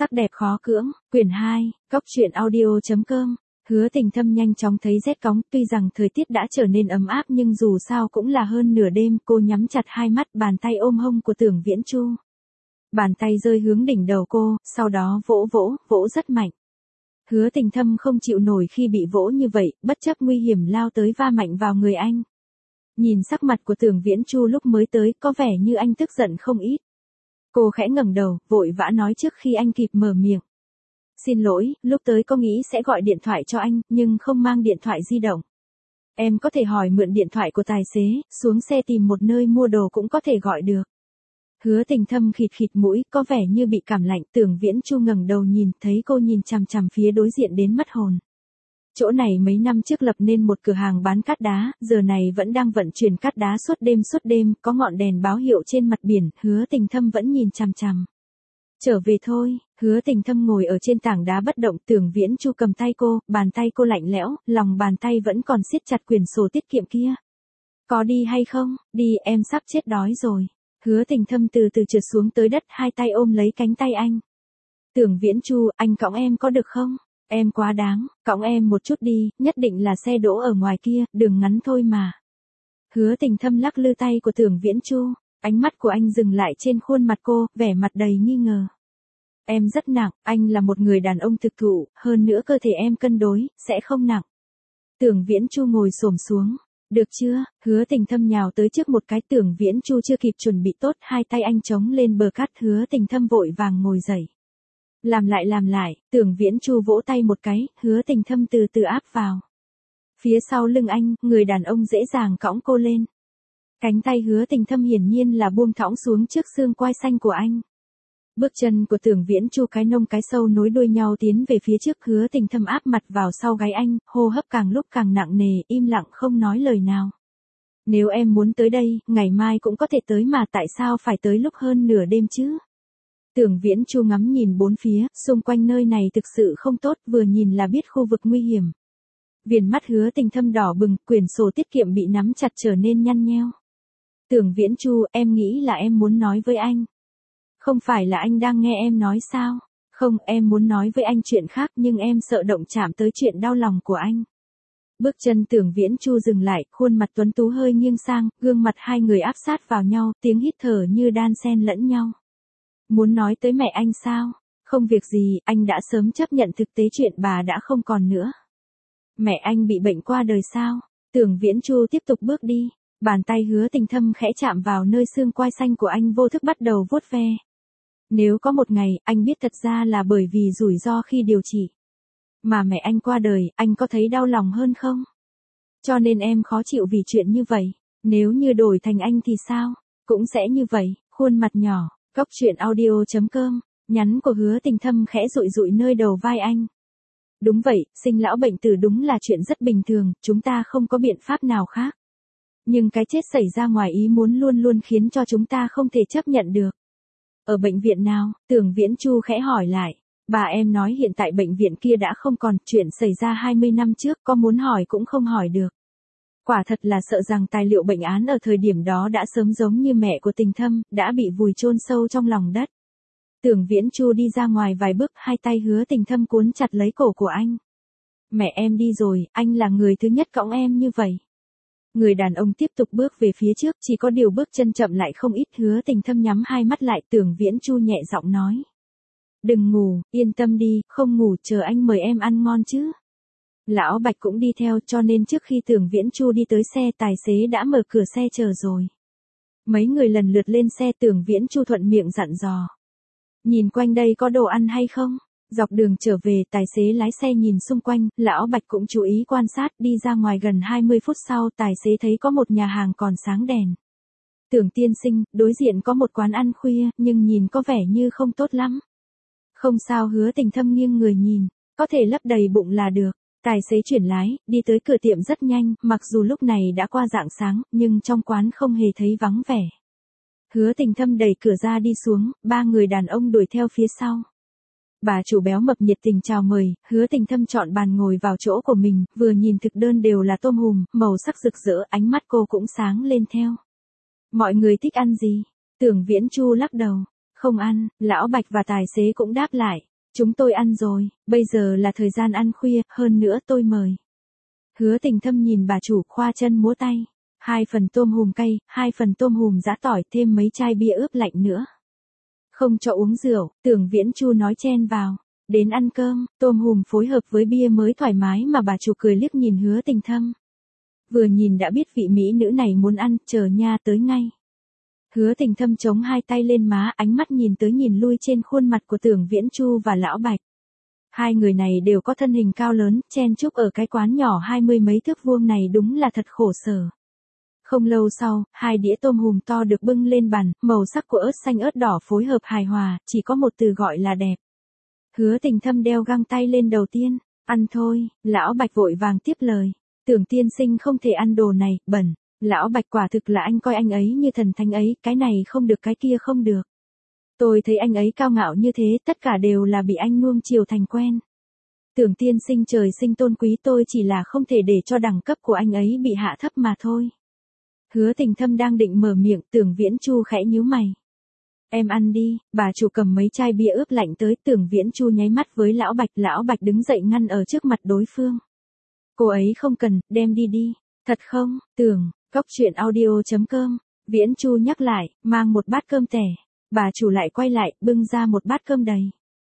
Sắc đẹp khó cưỡng, quyển 2, cốc truyện audio.com. Hứa Tình Thâm nhanh chóng thấy rét cóng, tuy rằng thời tiết đã trở nên ấm áp nhưng dù sao cũng là hơn nửa đêm, cô nhắm chặt hai mắt, bàn tay ôm hông của Tưởng Viễn Chu. Bàn tay rơi hướng đỉnh đầu cô, sau đó vỗ rất mạnh. Hứa Tình Thâm không chịu nổi khi bị vỗ như vậy, bất chấp nguy hiểm lao tới va mạnh vào người anh. Nhìn sắc mặt của Tưởng Viễn Chu lúc mới tới, có vẻ như anh tức giận không ít. Cô khẽ ngẩng đầu, vội vã nói trước khi anh kịp mở miệng. Xin lỗi, lúc tới có nghĩ sẽ gọi điện thoại cho anh, nhưng không mang điện thoại di động. Em có thể hỏi mượn điện thoại của tài xế, xuống xe tìm một nơi mua đồ cũng có thể gọi được. Hứa Tình Thâm khịt khịt mũi, có vẻ như bị cảm lạnh. Tưởng Viễn Chu ngẩng đầu nhìn, thấy cô nhìn chằm chằm phía đối diện đến mất hồn. Chỗ này mấy năm trước lập nên một cửa hàng bán cát đá, giờ này vẫn đang vận chuyển cát đá suốt đêm, có ngọn đèn báo hiệu trên mặt biển, Hứa Tình Thâm vẫn nhìn chằm chằm. Trở về thôi, Hứa Tình Thâm ngồi ở trên tảng đá bất động, Tưởng Viễn Chu cầm tay cô, bàn tay cô lạnh lẽo, lòng bàn tay vẫn còn siết chặt quyển sổ tiết kiệm kia. Có đi hay không? Đi, em sắp chết đói rồi. Hứa Tình Thâm từ từ trượt xuống tới đất, hai tay ôm lấy cánh tay anh. Tưởng Viễn Chu, anh cõng em có được không? Em quá đáng, cõng em một chút đi, nhất định là xe đỗ ở ngoài kia, đường ngắn thôi mà. Hứa Tình Thâm lắc lư tay của Tưởng Viễn Chu, ánh mắt của anh dừng lại trên khuôn mặt cô, vẻ mặt đầy nghi ngờ. Em rất nặng, anh là một người đàn ông thực thụ, hơn nữa cơ thể em cân đối, sẽ không nặng. Tưởng Viễn Chu ngồi xổm xuống. Được chưa? Hứa Tình Thâm nhào tới trước một cái, Tưởng Viễn Chu chưa kịp chuẩn bị tốt, hai tay anh chống lên bờ cát, Hứa Tình Thâm vội vàng ngồi dậy. Làm lại, Tưởng Viễn Chu vỗ tay một cái, Hứa Tình Thâm từ từ áp vào. Phía sau lưng anh, người đàn ông dễ dàng cõng cô lên. Cánh tay Hứa Tình Thâm hiển nhiên là buông thõng xuống trước xương quai xanh của anh. Bước chân của Tưởng Viễn Chu cái nông cái sâu nối đuôi nhau tiến về phía trước, Hứa Tình Thâm áp mặt vào sau gáy anh, hô hấp càng lúc càng nặng nề, im lặng không nói lời nào. Nếu em muốn tới đây, ngày mai cũng có thể tới mà tại sao phải tới lúc hơn nửa đêm chứ? Tưởng Viễn Chu ngắm nhìn bốn phía, xung quanh nơi này thực sự không tốt, vừa nhìn là biết khu vực nguy hiểm. Viền mắt Hứa Tình Thâm đỏ bừng, quyển sổ tiết kiệm bị nắm chặt trở nên nhăn nheo. Tưởng Viễn Chu, em nghĩ là em muốn nói với anh. Không phải là anh đang nghe em nói sao? Không, em muốn nói với anh chuyện khác nhưng em sợ động chạm tới chuyện đau lòng của anh. Bước chân Tưởng Viễn Chu dừng lại, khuôn mặt tuấn tú hơi nghiêng sang, gương mặt hai người áp sát vào nhau, tiếng hít thở như đan xen lẫn nhau. Muốn nói tới mẹ anh sao? Không việc gì, anh đã sớm chấp nhận thực tế chuyện bà đã không còn nữa. Mẹ anh bị bệnh qua đời sao? Tưởng Viễn Chu tiếp tục bước đi, bàn tay Hứa Tình Thâm khẽ chạm vào nơi xương quai xanh của anh, vô thức bắt đầu vuốt ve. Nếu có một ngày, anh biết thật ra là bởi vì rủi ro khi điều trị. Mà mẹ anh qua đời, anh có thấy đau lòng hơn không? Cho nên em khó chịu vì chuyện như vậy. Nếu như đổi thành anh thì sao? Cũng sẽ như vậy, khuôn mặt nhỏ, cốc truyện audio.com, nhắn của Hứa Tình Thâm khẽ dụi dụi nơi đầu vai anh. Đúng vậy, sinh lão bệnh tử đúng là chuyện rất bình thường, chúng ta không có biện pháp nào khác. Nhưng cái chết xảy ra ngoài ý muốn luôn luôn khiến cho chúng ta không thể chấp nhận được. Ở bệnh viện nào? Tưởng Viễn Chu khẽ hỏi lại. Bà em nói hiện tại bệnh viện kia đã không còn, chuyện xảy ra 20 năm trước, có muốn hỏi cũng không hỏi được. Quả thật là sợ rằng tài liệu bệnh án ở thời điểm đó đã sớm giống như mẹ của Tình Thâm, đã bị vùi chôn sâu trong lòng đất. Tưởng Viễn Chu đi ra ngoài vài bước, hai tay Hứa Tình Thâm cuốn chặt lấy cổ của anh. Mẹ em đi rồi, anh là người thứ nhất cõng em như vậy. Người đàn ông tiếp tục bước về phía trước, chỉ có điều bước chân chậm lại không ít. Hứa Tình Thâm nhắm hai mắt lại, Tưởng Viễn Chu nhẹ giọng nói. Đừng ngủ, yên tâm đi, không ngủ, chờ anh mời em ăn ngon chứ. Lão Bạch cũng đi theo, cho nên trước khi Tưởng Viễn Chu đi tới xe, tài xế đã mở cửa xe chờ rồi. Mấy người lần lượt lên xe, Tưởng Viễn Chu thuận miệng dặn dò. Nhìn quanh đây có đồ ăn hay không? Dọc đường trở về, tài xế lái xe nhìn xung quanh, Lão Bạch cũng chú ý quan sát, đi ra ngoài gần 20 phút sau, tài xế thấy có một nhà hàng còn sáng đèn. Tưởng tiên sinh, đối diện có một quán ăn khuya, nhưng nhìn có vẻ như không tốt lắm. Không sao, Hứa Tình Thâm nghiêng người nhìn, có thể lấp đầy bụng là được. Tài xế chuyển lái, đi tới cửa tiệm rất nhanh, mặc dù lúc này đã qua rạng sáng, nhưng trong quán không hề thấy vắng vẻ. Hứa Tình Thâm đẩy cửa ra đi xuống, ba người đàn ông đuổi theo phía sau. Bà chủ béo mập nhiệt tình chào mời, Hứa Tình Thâm chọn bàn ngồi vào chỗ của mình, vừa nhìn thực đơn đều là tôm hùm, màu sắc rực rỡ, ánh mắt cô cũng sáng lên theo. Mọi người thích ăn gì? Tưởng Viễn Chu lắc đầu. Không ăn, Lão Bạch và tài xế cũng đáp lại. Chúng tôi ăn rồi, bây giờ là thời gian ăn khuya, hơn nữa tôi mời. Hứa Tình Thâm nhìn bà chủ khoa chân múa tay. 2 phần tôm hùm cay, 2 phần tôm hùm giã tỏi, thêm mấy chai bia ướp lạnh nữa. Không cho uống rượu, Tưởng Viễn Chu nói chen vào. Đến ăn cơm, tôm hùm phối hợp với bia mới thoải mái mà bà chủ cười liếc nhìn Hứa Tình Thâm. Vừa nhìn đã biết vị mỹ nữ này muốn ăn, chờ nha tới ngay. Hứa Tình Thâm chống hai tay lên má, ánh mắt nhìn tới nhìn lui trên khuôn mặt của Tưởng Viễn Chu và Lão Bạch. Hai người này đều có thân hình cao lớn, chen chúc ở cái quán nhỏ 20 mấy thước vuông này đúng là thật khổ sở. Không lâu sau, 2 đĩa tôm hùm to được bưng lên bàn, màu sắc của ớt xanh ớt đỏ phối hợp hài hòa, chỉ có một từ gọi là đẹp. Hứa Tình Thâm đeo găng tay lên đầu tiên, ăn thôi, Lão Bạch vội vàng tiếp lời. Tưởng tiên sinh không thể ăn đồ này, bẩn. Lão Bạch quả thực là anh coi anh ấy như thần thánh ấy, cái này không được cái kia không được. Tôi thấy anh ấy cao ngạo như thế, tất cả đều là bị anh nuông chiều thành quen. Tưởng tiên sinh trời sinh tôn quý, tôi chỉ là không thể để cho đẳng cấp của anh ấy bị hạ thấp mà thôi. Hứa Tình Thâm đang định mở miệng, Tưởng Viễn Chu khẽ nhíu mày. Em ăn đi, bà chủ cầm mấy chai bia ướp lạnh tới, Tưởng Viễn Chu nháy mắt với Lão Bạch đứng dậy ngăn ở trước mặt đối phương. Cô ấy không cần, đem đi đi. Thật không, Tưởng, Cóc truyện audio.com, Viễn Chu nhắc lại, mang một bát cơm tẻ. Bà chủ lại quay lại, bưng ra một bát cơm đầy.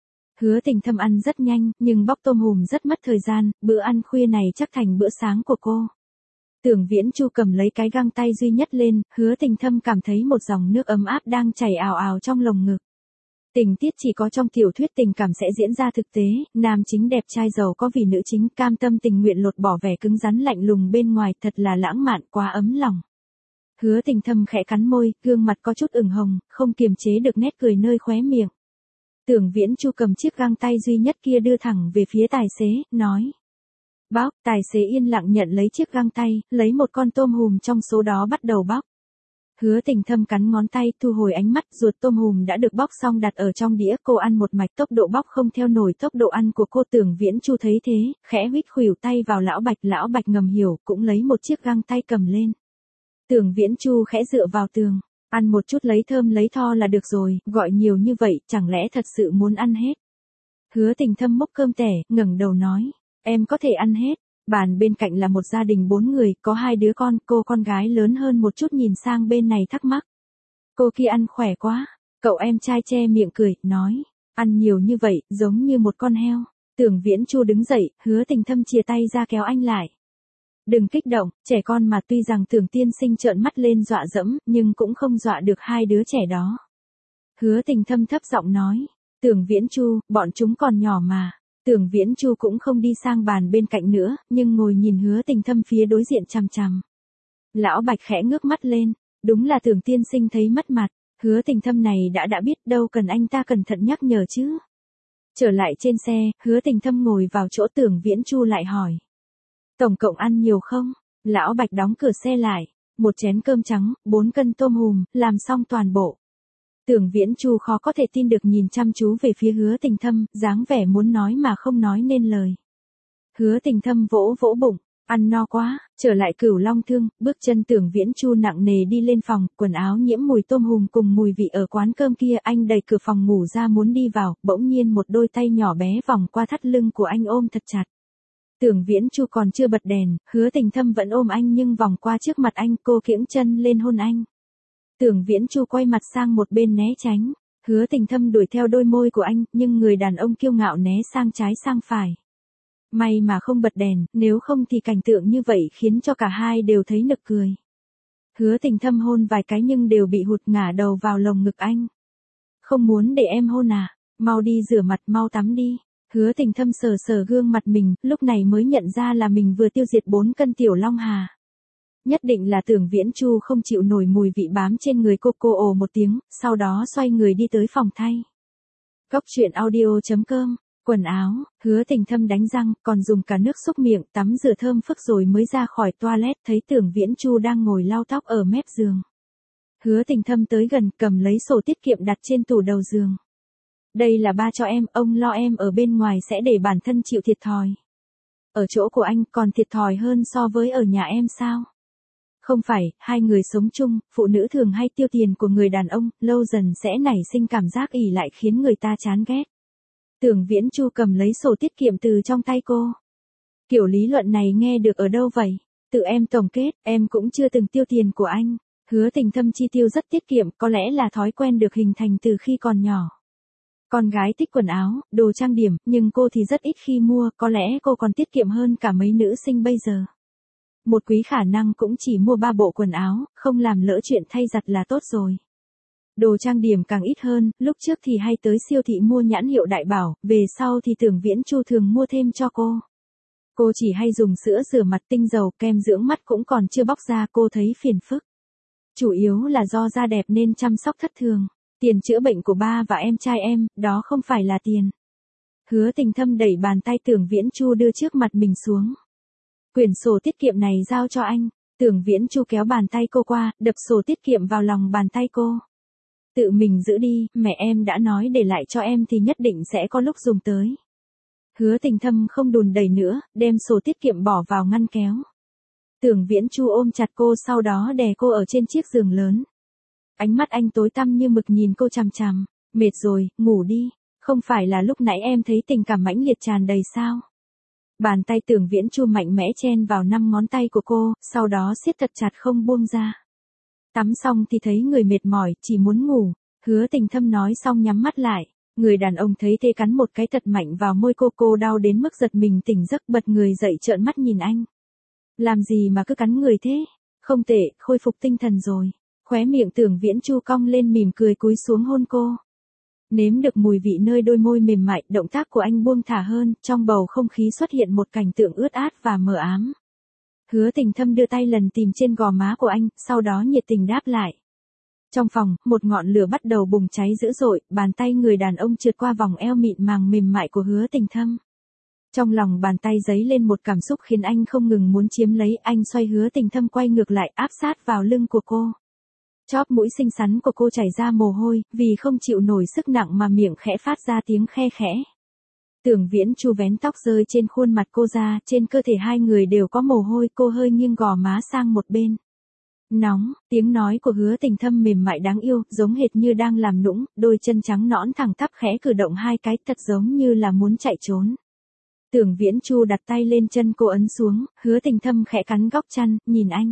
Hứa Tình Thâm ăn rất nhanh, nhưng bóc tôm hùm rất mất thời gian, bữa ăn khuya này chắc thành bữa sáng của cô. Tưởng Viễn Chu cầm lấy cái găng tay duy nhất lên, Hứa Tình Thâm cảm thấy một dòng nước ấm áp đang chảy ào ào trong lồng ngực. Tình tiết chỉ có trong tiểu thuyết tình cảm sẽ diễn ra thực tế, nam chính đẹp trai giàu có vì nữ chính cam tâm tình nguyện lột bỏ vẻ cứng rắn lạnh lùng bên ngoài, thật là lãng mạn quá ấm lòng. Hứa Tình Thâm khẽ cắn môi, gương mặt có chút ửng hồng, không kiềm chế được nét cười nơi khóe miệng. Tưởng Viễn Chu cầm chiếc găng tay duy nhất kia đưa thẳng về phía tài xế, nói. Bóc, tài xế yên lặng nhận lấy chiếc găng tay, lấy một con tôm hùm trong số đó bắt đầu bóc. Hứa Tình Thâm cắn ngón tay, thu hồi ánh mắt, ruột tôm hùm đã được bóc xong đặt ở trong đĩa, cô ăn một mạch, tốc độ bóc không theo nổi tốc độ ăn của cô. Tưởng Viễn Chu thấy thế, khẽ huýt khuỷu tay vào Lão Bạch ngầm hiểu, cũng lấy một chiếc găng tay cầm lên. Tưởng Viễn Chu khẽ dựa vào tường, ăn một chút lấy thơm lấy tho là được rồi, gọi nhiều như vậy, chẳng lẽ thật sự muốn ăn hết. Hứa Tình Thâm múc cơm tẻ, ngẩng đầu nói, em có thể ăn hết. Bàn bên cạnh là một gia đình 4 người, có 2 đứa con, cô con gái lớn hơn một chút nhìn sang bên này thắc mắc. Cô kia ăn khỏe quá, cậu em trai che miệng cười, nói, ăn nhiều như vậy, giống như một con heo. Tưởng Viễn Chu đứng dậy, Hứa Tình Thâm chìa tay ra kéo anh lại. Đừng kích động, trẻ con mà, tuy rằng Tưởng tiên sinh trợn mắt lên dọa dẫm, nhưng cũng không dọa được 2 đứa trẻ đó. Hứa Tình Thâm thấp giọng nói, Tưởng Viễn Chu, bọn chúng còn nhỏ mà. Tưởng Viễn Chu cũng không đi sang bàn bên cạnh nữa, nhưng ngồi nhìn Hứa Tình Thâm phía đối diện chằm chằm. Lão Bạch khẽ ngước mắt lên, đúng là Tưởng tiên sinh thấy mất mặt, Hứa Tình Thâm này đã biết, đâu cần anh ta cẩn thận nhắc nhở chứ. Trở lại trên xe, Hứa Tình Thâm ngồi vào chỗ, Tưởng Viễn Chu lại hỏi. Tổng cộng ăn nhiều không? Lão Bạch đóng cửa xe lại, 1 chén cơm trắng, 4 cân tôm hùm, làm xong toàn bộ. Tưởng Viễn Chu khó có thể tin được nhìn chăm chú về phía Hứa Tình Thâm, dáng vẻ muốn nói mà không nói nên lời. Hứa Tình Thâm vỗ vỗ bụng, ăn no quá, trở lại Cửu Long Thương, bước chân Tưởng Viễn Chu nặng nề đi lên phòng, quần áo nhiễm mùi tôm hùm cùng mùi vị ở quán cơm kia. Anh đẩy cửa phòng ngủ ra muốn đi vào, bỗng nhiên một đôi tay nhỏ bé vòng qua thắt lưng của anh ôm thật chặt. Tưởng Viễn Chu còn chưa bật đèn, Hứa Tình Thâm vẫn ôm anh nhưng vòng qua trước mặt anh, cô kiễng chân lên hôn anh. Tưởng Viễn Chu quay mặt sang một bên né tránh, Hứa Tình Thâm đuổi theo đôi môi của anh, nhưng người đàn ông kiêu ngạo né sang trái sang phải. May mà không bật đèn, nếu không thì cảnh tượng như vậy khiến cho cả hai đều thấy nực cười. Hứa Tình Thâm hôn vài cái nhưng đều bị hụt, ngả đầu vào lồng ngực anh. Không muốn để em hôn à, mau đi rửa mặt, mau tắm đi. Hứa Tình Thâm sờ sờ gương mặt mình, lúc này mới nhận ra là mình vừa tiêu diệt 4 cân tiểu long hà. Nhất định là Tưởng Viễn Chu không chịu nổi mùi vị bám trên người cô ồ một tiếng, sau đó xoay người đi tới phòng thay. Cóc truyện audio.com, quần áo, Hứa Tình Thâm đánh răng, còn dùng cả nước xúc miệng, tắm rửa thơm phức rồi mới ra khỏi toilet, thấy Tưởng Viễn Chu đang ngồi lau tóc ở mép giường. Hứa Tình Thâm tới gần, cầm lấy sổ tiết kiệm đặt trên tủ đầu giường. Đây là ba cho em, ông lo em ở bên ngoài sẽ để bản thân chịu thiệt thòi. Ở chỗ của anh còn thiệt thòi hơn so với ở nhà em sao? Không phải, hai người sống chung, phụ nữ thường hay tiêu tiền của người đàn ông, lâu dần sẽ nảy sinh cảm giác ỷ lại khiến người ta chán ghét. Tưởng Viễn Chu cầm lấy sổ tiết kiệm từ trong tay cô. Kiểu lý luận này nghe được ở đâu vậy? Tự em tổng kết, em cũng chưa từng tiêu tiền của anh. Hứa Tình Thâm chi tiêu rất tiết kiệm, có lẽ là thói quen được hình thành từ khi còn nhỏ. Con gái thích quần áo, đồ trang điểm, nhưng cô thì rất ít khi mua, có lẽ cô còn tiết kiệm hơn cả mấy nữ sinh bây giờ. Một quý khả năng cũng chỉ mua 3 bộ quần áo, không làm lỡ chuyện thay giặt là tốt rồi. Đồ trang điểm càng ít hơn, lúc trước thì hay tới siêu thị mua nhãn hiệu Đại Bảo, về sau thì Tưởng Viễn Chu thường mua thêm cho cô. Cô chỉ hay dùng sữa rửa mặt, tinh dầu, kem dưỡng mắt cũng còn chưa bóc ra, cô thấy phiền phức. Chủ yếu là do da đẹp nên chăm sóc thất thường. Tiền chữa bệnh của ba và em trai em, đó không phải là tiền. Hứa Tình Thâm đẩy bàn tay Tưởng Viễn Chu đưa trước mặt mình xuống. Quyển sổ tiết kiệm này giao cho anh. Tưởng Viễn Chu kéo bàn tay cô qua, đập sổ tiết kiệm vào lòng bàn tay cô. Tự mình giữ đi, mẹ em đã nói để lại cho em thì nhất định sẽ có lúc dùng tới. Hứa Tình Thâm không đùn đẩy nữa, đem sổ tiết kiệm bỏ vào ngăn kéo. Tưởng Viễn Chu ôm chặt cô, sau đó đè cô ở trên chiếc giường lớn. Ánh mắt anh tối tăm như mực nhìn cô chằm chằm. Mệt rồi, ngủ đi. Không phải là lúc nãy em thấy tình cảm mãnh liệt tràn đầy sao? Bàn tay Tưởng Viễn Chu mạnh mẽ chen vào 5 ngón tay của cô, sau đó siết thật chặt không buông ra. Tắm xong thì thấy người mệt mỏi, chỉ muốn ngủ. Hứa Tình Thâm nói xong nhắm mắt lại. Người đàn ông thấy thế cắn một cái thật mạnh vào môi cô đau đến mức giật mình tỉnh giấc, bật người dậy trợn mắt nhìn anh. Làm gì mà cứ cắn người thế? Không tệ, khôi phục tinh thần rồi. Khóe miệng Tưởng Viễn Chu cong lên mỉm cười cúi xuống hôn cô. Nếm được mùi vị nơi đôi môi mềm mại, động tác của anh buông thả hơn, trong bầu không khí xuất hiện một cảnh tượng ướt át và mờ ám. Hứa Tình Thâm đưa tay lần tìm trên gò má của anh, sau đó nhiệt tình đáp lại. Trong phòng, một ngọn lửa bắt đầu bùng cháy dữ dội, bàn tay người đàn ông trượt qua vòng eo mịn màng mềm mại của Hứa Tình Thâm. Trong lòng bàn tay dấy lên một cảm xúc khiến anh không ngừng muốn chiếm lấy, anh xoay Hứa Tình Thâm quay ngược lại, áp sát vào lưng của cô. Chóp mũi xinh xắn của cô chảy ra mồ hôi, vì không chịu nổi sức nặng mà miệng khẽ phát ra tiếng khe khẽ. Tưởng Viễn Chu vén tóc rơi trên khuôn mặt cô ra, trên cơ thể hai người đều có mồ hôi, cô hơi nghiêng gò má sang một bên. Nóng, tiếng nói của Hứa Tình Thâm mềm mại đáng yêu, giống hệt như đang làm nũng, đôi chân trắng nõn thẳng tắp khẽ cử động hai cái, thật giống như là muốn chạy trốn. Tưởng Viễn Chu đặt tay lên chân cô ấn xuống, Hứa Tình Thâm khẽ cắn góc chăn, nhìn anh.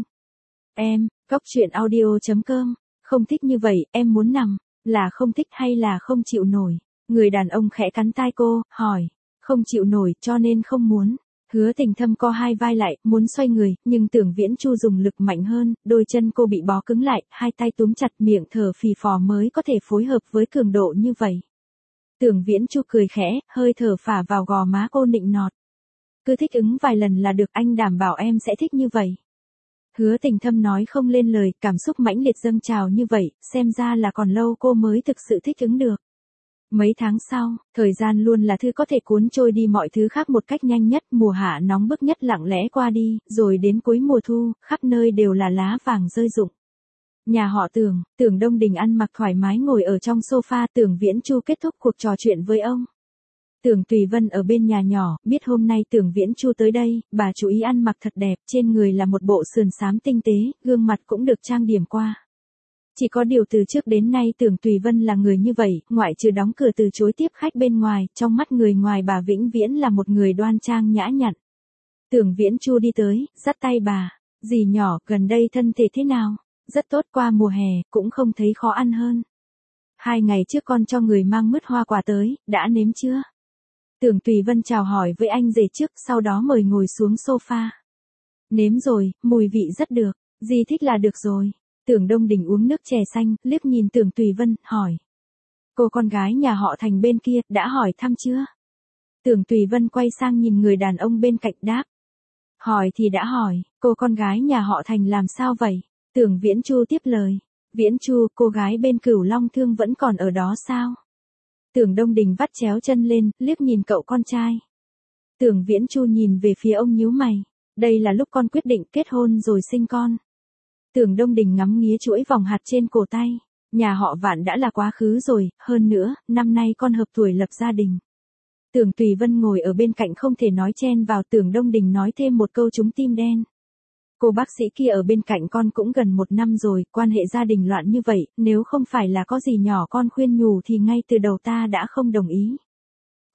Em, góc truyện audio.com, không thích như vậy, em muốn nằm, là không thích hay là không chịu nổi? Người đàn ông khẽ cắn tai cô, hỏi, không chịu nổi cho nên không muốn. Hứa Tình Thâm co hai vai lại, muốn xoay người, nhưng Tưởng Viễn Chu dùng lực mạnh hơn, đôi chân cô bị bó cứng lại, hai tay túm chặt miệng thở phì phò mới có thể phối hợp với cường độ như vậy. Tưởng Viễn Chu cười khẽ, hơi thở phả vào gò má cô nịnh nọt. Cứ thích ứng vài lần là được, anh đảm bảo em sẽ thích như vậy. Hứa Tình Thâm nói không lên lời, cảm xúc mãnh liệt dâng trào như vậy, xem ra là còn lâu cô mới thực sự thích ứng được. Mấy tháng sau, thời gian luôn là thứ có thể cuốn trôi đi mọi thứ khác một cách nhanh nhất, mùa hạ nóng bức nhất lặng lẽ qua đi, rồi đến cuối mùa thu, khắp nơi đều là lá vàng rơi rụng. Nhà họ Tưởng Đông Đình ăn mặc thoải mái ngồi ở trong sofa, Tưởng Viễn Chu kết thúc cuộc trò chuyện với ông. Tưởng Tùy Vân ở bên nhà nhỏ, biết hôm nay Tưởng Viễn Chu tới đây, bà chú ý ăn mặc thật đẹp, trên người là một bộ sườn xám tinh tế, gương mặt cũng được trang điểm qua. Chỉ có điều từ trước đến nay Tưởng Tùy Vân là người như vậy, ngoại trừ đóng cửa từ chối tiếp khách bên ngoài, trong mắt người ngoài bà vĩnh viễn là một người đoan trang nhã nhặn. Tưởng Viễn Chu đi tới, dắt tay bà, dì nhỏ, gần đây thân thể thế nào? Rất tốt, qua mùa hè, cũng không thấy khó ăn hơn. 2 ngày trước con cho người mang mứt hoa quả tới, đã nếm chưa? Tưởng Tùy Vân chào hỏi với anh rể trước, sau đó mời ngồi xuống sofa. Nếm rồi, mùi vị rất được, dì thích là được rồi. Tưởng Đông Đình uống nước chè xanh, liếc nhìn Tưởng Tùy Vân, hỏi. Cô con gái nhà họ Thành bên kia, đã hỏi thăm chưa? Tưởng Tùy Vân quay sang nhìn người đàn ông bên cạnh đáp. Hỏi thì đã hỏi, cô con gái nhà họ Thành làm sao vậy? Tưởng Viễn Chu tiếp lời. Viễn Chu, cô gái bên Cửu Long Thương vẫn còn ở đó sao? Tưởng Đông Đình vắt chéo chân lên, liếc nhìn cậu con trai. Tưởng Viễn Chu nhìn về phía ông nhíu mày. Đây là lúc con quyết định kết hôn rồi sinh con. Tưởng Đông Đình ngắm nghía chuỗi vòng hạt trên cổ tay. Nhà họ Vạn đã là quá khứ rồi, hơn nữa, năm nay con hợp tuổi lập gia đình. Tưởng Tùy Vân ngồi ở bên cạnh không thể nói chen vào, Tưởng Đông Đình nói thêm một câu trúng tim đen. Cô bác sĩ kia ở bên cạnh con cũng gần 1 năm rồi, quan hệ gia đình loạn như vậy, nếu không phải là có gì nhỏ con khuyên nhủ thì ngay từ đầu ta đã không đồng ý.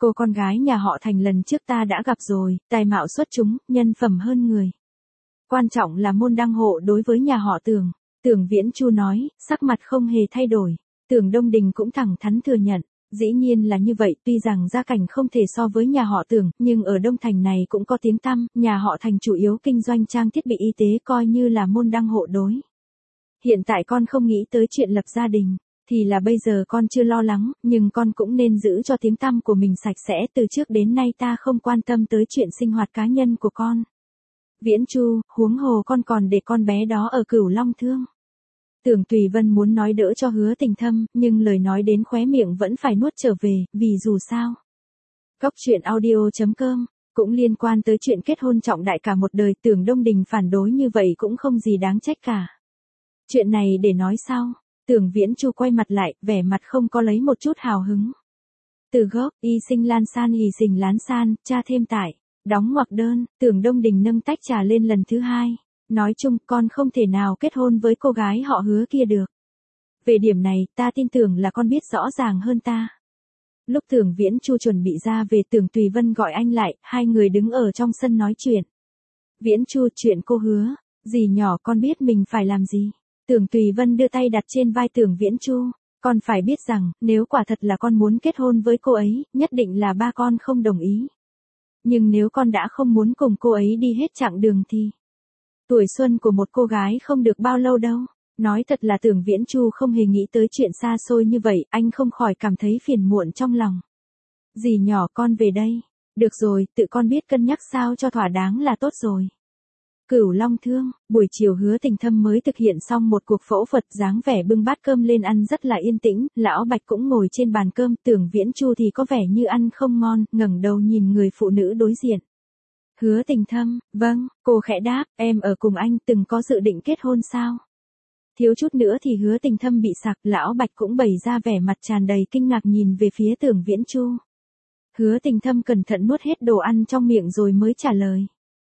Cô con gái nhà họ Thành lần trước ta đã gặp rồi, tài mạo xuất chúng, nhân phẩm hơn người. Quan trọng là môn đăng hộ đối với nhà họ Tưởng. Tưởng Viễn Chu nói, sắc mặt không hề thay đổi. Tưởng Đông Đình cũng thẳng thắn thừa nhận. Dĩ nhiên là như vậy, tuy rằng gia cảnh không thể so với nhà họ Tưởng, nhưng ở Đông Thành này cũng có tiếng tăm, nhà họ Thành chủ yếu kinh doanh trang thiết bị y tế coi như là môn đăng hộ đối. Hiện tại con không nghĩ tới chuyện lập gia đình, thì là bây giờ con chưa lo lắng, nhưng con cũng nên giữ cho tiếng tăm của mình sạch sẽ, từ trước đến nay ta không quan tâm tới chuyện sinh hoạt cá nhân của con. Viễn Chu, huống hồ con còn để con bé đó ở Cửu Long Thương. Tưởng Tùy Vân muốn nói đỡ cho Hứa Tình Thâm, nhưng lời nói đến khóe miệng vẫn phải nuốt trở về, vì dù sao. Góc truyện audio.com, cũng liên quan tới chuyện kết hôn trọng đại cả một đời. Tưởng Đông Đình phản đối như vậy cũng không gì đáng trách cả. Chuyện này để nói sau. Tưởng Viễn Chu quay mặt lại, vẻ mặt không có lấy một chút hào hứng. Từ gốc, y sinh lan san hì sinh lán san, cha thêm tại. Đóng ngoặc đơn, Tưởng Đông Đình nâng tách trà lên lần thứ hai. Nói chung, con không thể nào kết hôn với cô gái họ Hứa kia được. Về điểm này, ta tin tưởng là con biết rõ ràng hơn ta. Lúc Tưởng Viễn Chu chuẩn bị ra về, Tưởng Tùy Vân gọi anh lại, hai người đứng ở trong sân nói chuyện. Viễn Chu, chuyện cô Hứa, dì nhỏ con biết mình phải làm gì. Tưởng Tùy Vân đưa tay đặt trên vai Tưởng Viễn Chu. Con phải biết rằng, nếu quả thật là con muốn kết hôn với cô ấy, nhất định là ba con không đồng ý. Nhưng nếu con đã không muốn cùng cô ấy đi hết chặng đường thì... Tuổi xuân của một cô gái không được bao lâu đâu. Nói thật là Tưởng Viễn Chu không hề nghĩ tới chuyện xa xôi như vậy, anh không khỏi cảm thấy phiền muộn trong lòng. Dì nhỏ con về đây. Được rồi, tự con biết cân nhắc sao cho thỏa đáng là tốt rồi. Cửu Long Thương, buổi chiều Hứa Tình Thâm mới thực hiện xong một cuộc phẫu thuật, dáng vẻ bưng bát cơm lên ăn rất là yên tĩnh, Lão Bạch cũng ngồi trên bàn cơm, Tưởng Viễn Chu thì có vẻ như ăn không ngon, ngẩng đầu nhìn người phụ nữ đối diện. Hứa Tình Thâm, vâng, cô khẽ đáp, em ở cùng anh từng có dự định kết hôn sao? Thiếu chút nữa thì Hứa Tình Thâm bị sặc, Lão Bạch cũng bày ra vẻ mặt tràn đầy kinh ngạc nhìn về phía Tưởng Viễn Chu. Hứa Tình Thâm cẩn thận nuốt hết đồ ăn trong miệng rồi mới trả lời.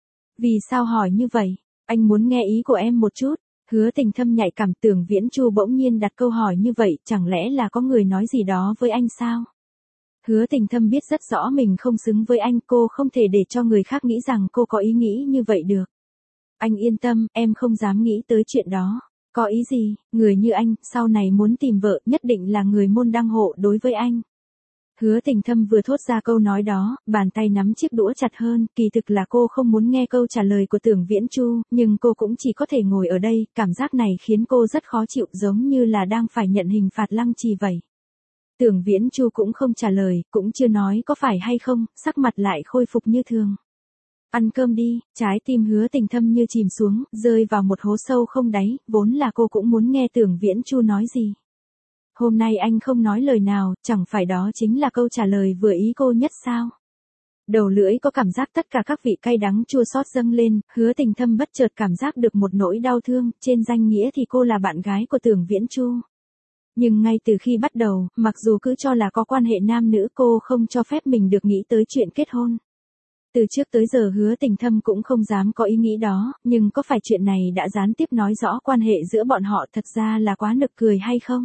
Vì sao hỏi như vậy? Anh muốn nghe ý của em một chút. Hứa Tình Thâm nhạy cảm, Tưởng Viễn Chu bỗng nhiên đặt câu hỏi như vậy, chẳng lẽ là có người nói gì đó với anh sao? Hứa Tình Thâm biết rất rõ mình không xứng với anh, cô không thể để cho người khác nghĩ rằng cô có ý nghĩ như vậy được. Anh yên tâm, em không dám nghĩ tới chuyện đó. Có ý gì, người như anh, sau này muốn tìm vợ, nhất định là người môn đăng hộ đối với anh. Hứa Tình Thâm vừa thốt ra câu nói đó, bàn tay nắm chiếc đũa chặt hơn, kỳ thực là cô không muốn nghe câu trả lời của Tưởng Viễn Chu, nhưng cô cũng chỉ có thể ngồi ở đây, cảm giác này khiến cô rất khó chịu, giống như là đang phải nhận hình phạt lăng trì vậy. Tưởng Viễn Chu cũng không trả lời, cũng chưa nói có phải hay không, sắc mặt lại khôi phục như thường. Ăn cơm đi, trái tim Hứa Tình Thâm như chìm xuống, rơi vào một hố sâu không đáy, vốn là cô cũng muốn nghe Tưởng Viễn Chu nói gì. Hôm nay anh không nói lời nào, chẳng phải đó chính là câu trả lời vừa ý cô nhất sao? Đầu lưỡi có cảm giác tất cả các vị cay đắng chua xót dâng lên, Hứa Tình Thâm bất chợt cảm giác được một nỗi đau thương, trên danh nghĩa thì cô là bạn gái của Tưởng Viễn Chu. Nhưng ngay từ khi bắt đầu, mặc dù cứ cho là có quan hệ nam nữ, cô không cho phép mình được nghĩ tới chuyện kết hôn. Từ trước tới giờ Hứa Tình Thâm cũng không dám có ý nghĩ đó, nhưng có phải chuyện này đã gián tiếp nói rõ quan hệ giữa bọn họ thật ra là quá nực cười hay không?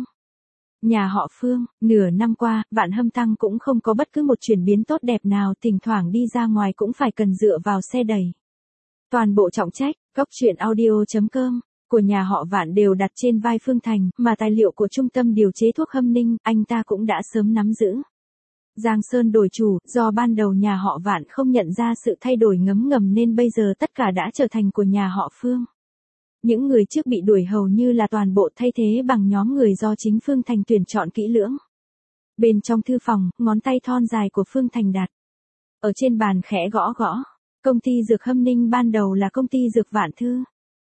Nhà họ Phương, nửa năm qua, Vạn Hâm Tăng cũng không có bất cứ một chuyển biến tốt đẹp nào, thỉnh thoảng đi ra ngoài cũng phải cần dựa vào xe đẩy. Toàn bộ trọng trách, góc truyện audio.com, của nhà họ Vạn đều đặt trên vai Phương Thành, mà tài liệu của trung tâm điều chế thuốc Hâm Ninh, anh ta cũng đã sớm nắm giữ. Giang Sơn đổi chủ, do ban đầu nhà họ Vạn không nhận ra sự thay đổi ngấm ngầm nên bây giờ tất cả đã trở thành của nhà họ Phương. Những người trước bị đuổi hầu như là toàn bộ thay thế bằng nhóm người do chính Phương Thành tuyển chọn kỹ lưỡng. Bên trong thư phòng, ngón tay thon dài của Phương Thành đặt ở trên bàn khẽ gõ gõ. Công ty dược Hâm Ninh ban đầu là công ty dược Vạn Thư.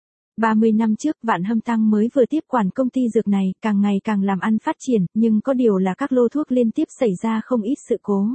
30 năm trước Vạn Hâm Tăng mới vừa tiếp quản công ty dược này, càng ngày càng làm ăn phát triển, nhưng có điều là các lô thuốc liên tiếp xảy ra không ít sự cố.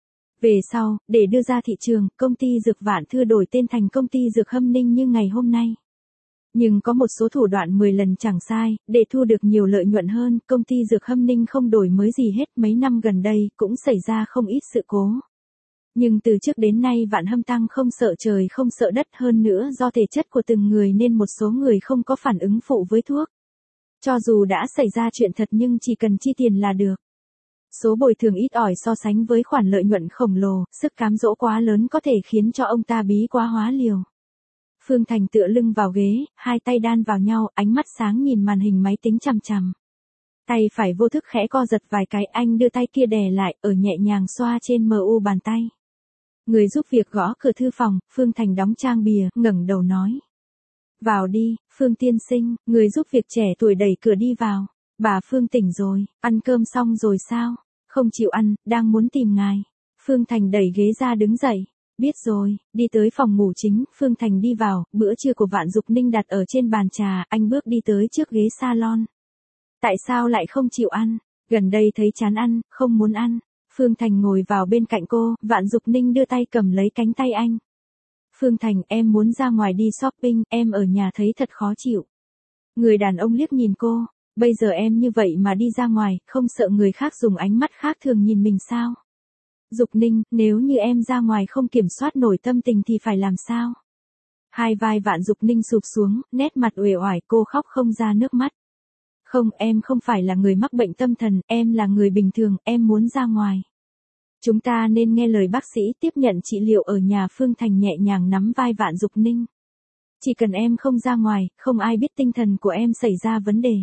Về sau, để đưa ra thị trường, công ty dược Vạn Thư đổi tên thành công ty dược Hâm Ninh như ngày hôm nay. Nhưng có một số thủ đoạn 10 lần chẳng sai, để thu được nhiều lợi nhuận hơn, công ty dược Hâm Ninh không đổi mới gì hết, mấy năm gần đây cũng xảy ra không ít sự cố. Nhưng từ trước đến nay Vạn Hâm Tăng không sợ trời không sợ đất, hơn nữa do thể chất của từng người nên một số người không có phản ứng phụ với thuốc. Cho dù đã xảy ra chuyện thật nhưng chỉ cần chi tiền là được. Số bồi thường ít ỏi so sánh với khoản lợi nhuận khổng lồ, sức cám dỗ quá lớn có thể khiến cho ông ta bí quá hóa liều. Phương Thành tựa lưng vào ghế, hai tay đan vào nhau, ánh mắt sáng nhìn màn hình máy tính chằm chằm. Tay phải vô thức khẽ co giật vài cái, anh đưa tay kia đè lại, ở nhẹ nhàng xoa trên mu bàn tay. Người giúp việc gõ cửa thư phòng, Phương Thành đóng trang bìa, ngẩng đầu nói. Vào đi, Phương tiên sinh, người giúp việc trẻ tuổi đẩy cửa đi vào. Bà Phương tỉnh rồi, ăn cơm xong rồi sao? Không chịu ăn, đang muốn tìm ngài. Phương Thành đẩy ghế ra đứng dậy. Biết rồi, đi tới phòng ngủ chính, Phương Thành đi vào, bữa trưa của Vạn Dục Ninh đặt ở trên bàn trà, anh bước đi tới trước ghế salon. Tại sao lại không chịu ăn? Gần đây thấy chán ăn, không muốn ăn. Phương Thành ngồi vào bên cạnh cô, Vạn Dục Ninh đưa tay cầm lấy cánh tay anh. Phương Thành, em muốn ra ngoài đi shopping, em ở nhà thấy thật khó chịu. Người đàn ông liếc nhìn cô, bây giờ em như vậy mà đi ra ngoài, không sợ người khác dùng ánh mắt khác thường nhìn mình sao? Dục Ninh, nếu như em ra ngoài không kiểm soát nổi tâm tình thì phải làm sao? Hai vai Vạn Dục Ninh sụp xuống, nét mặt uể oải, cô khóc không ra nước mắt. Không, em không phải là người mắc bệnh tâm thần, em là người bình thường, em muốn ra ngoài. Chúng ta nên nghe lời bác sĩ tiếp nhận trị liệu ở nhà. Phương Thành nhẹ nhàng nắm vai Vạn Dục Ninh. Chỉ cần em không ra ngoài, không ai biết tinh thần của em xảy ra vấn đề.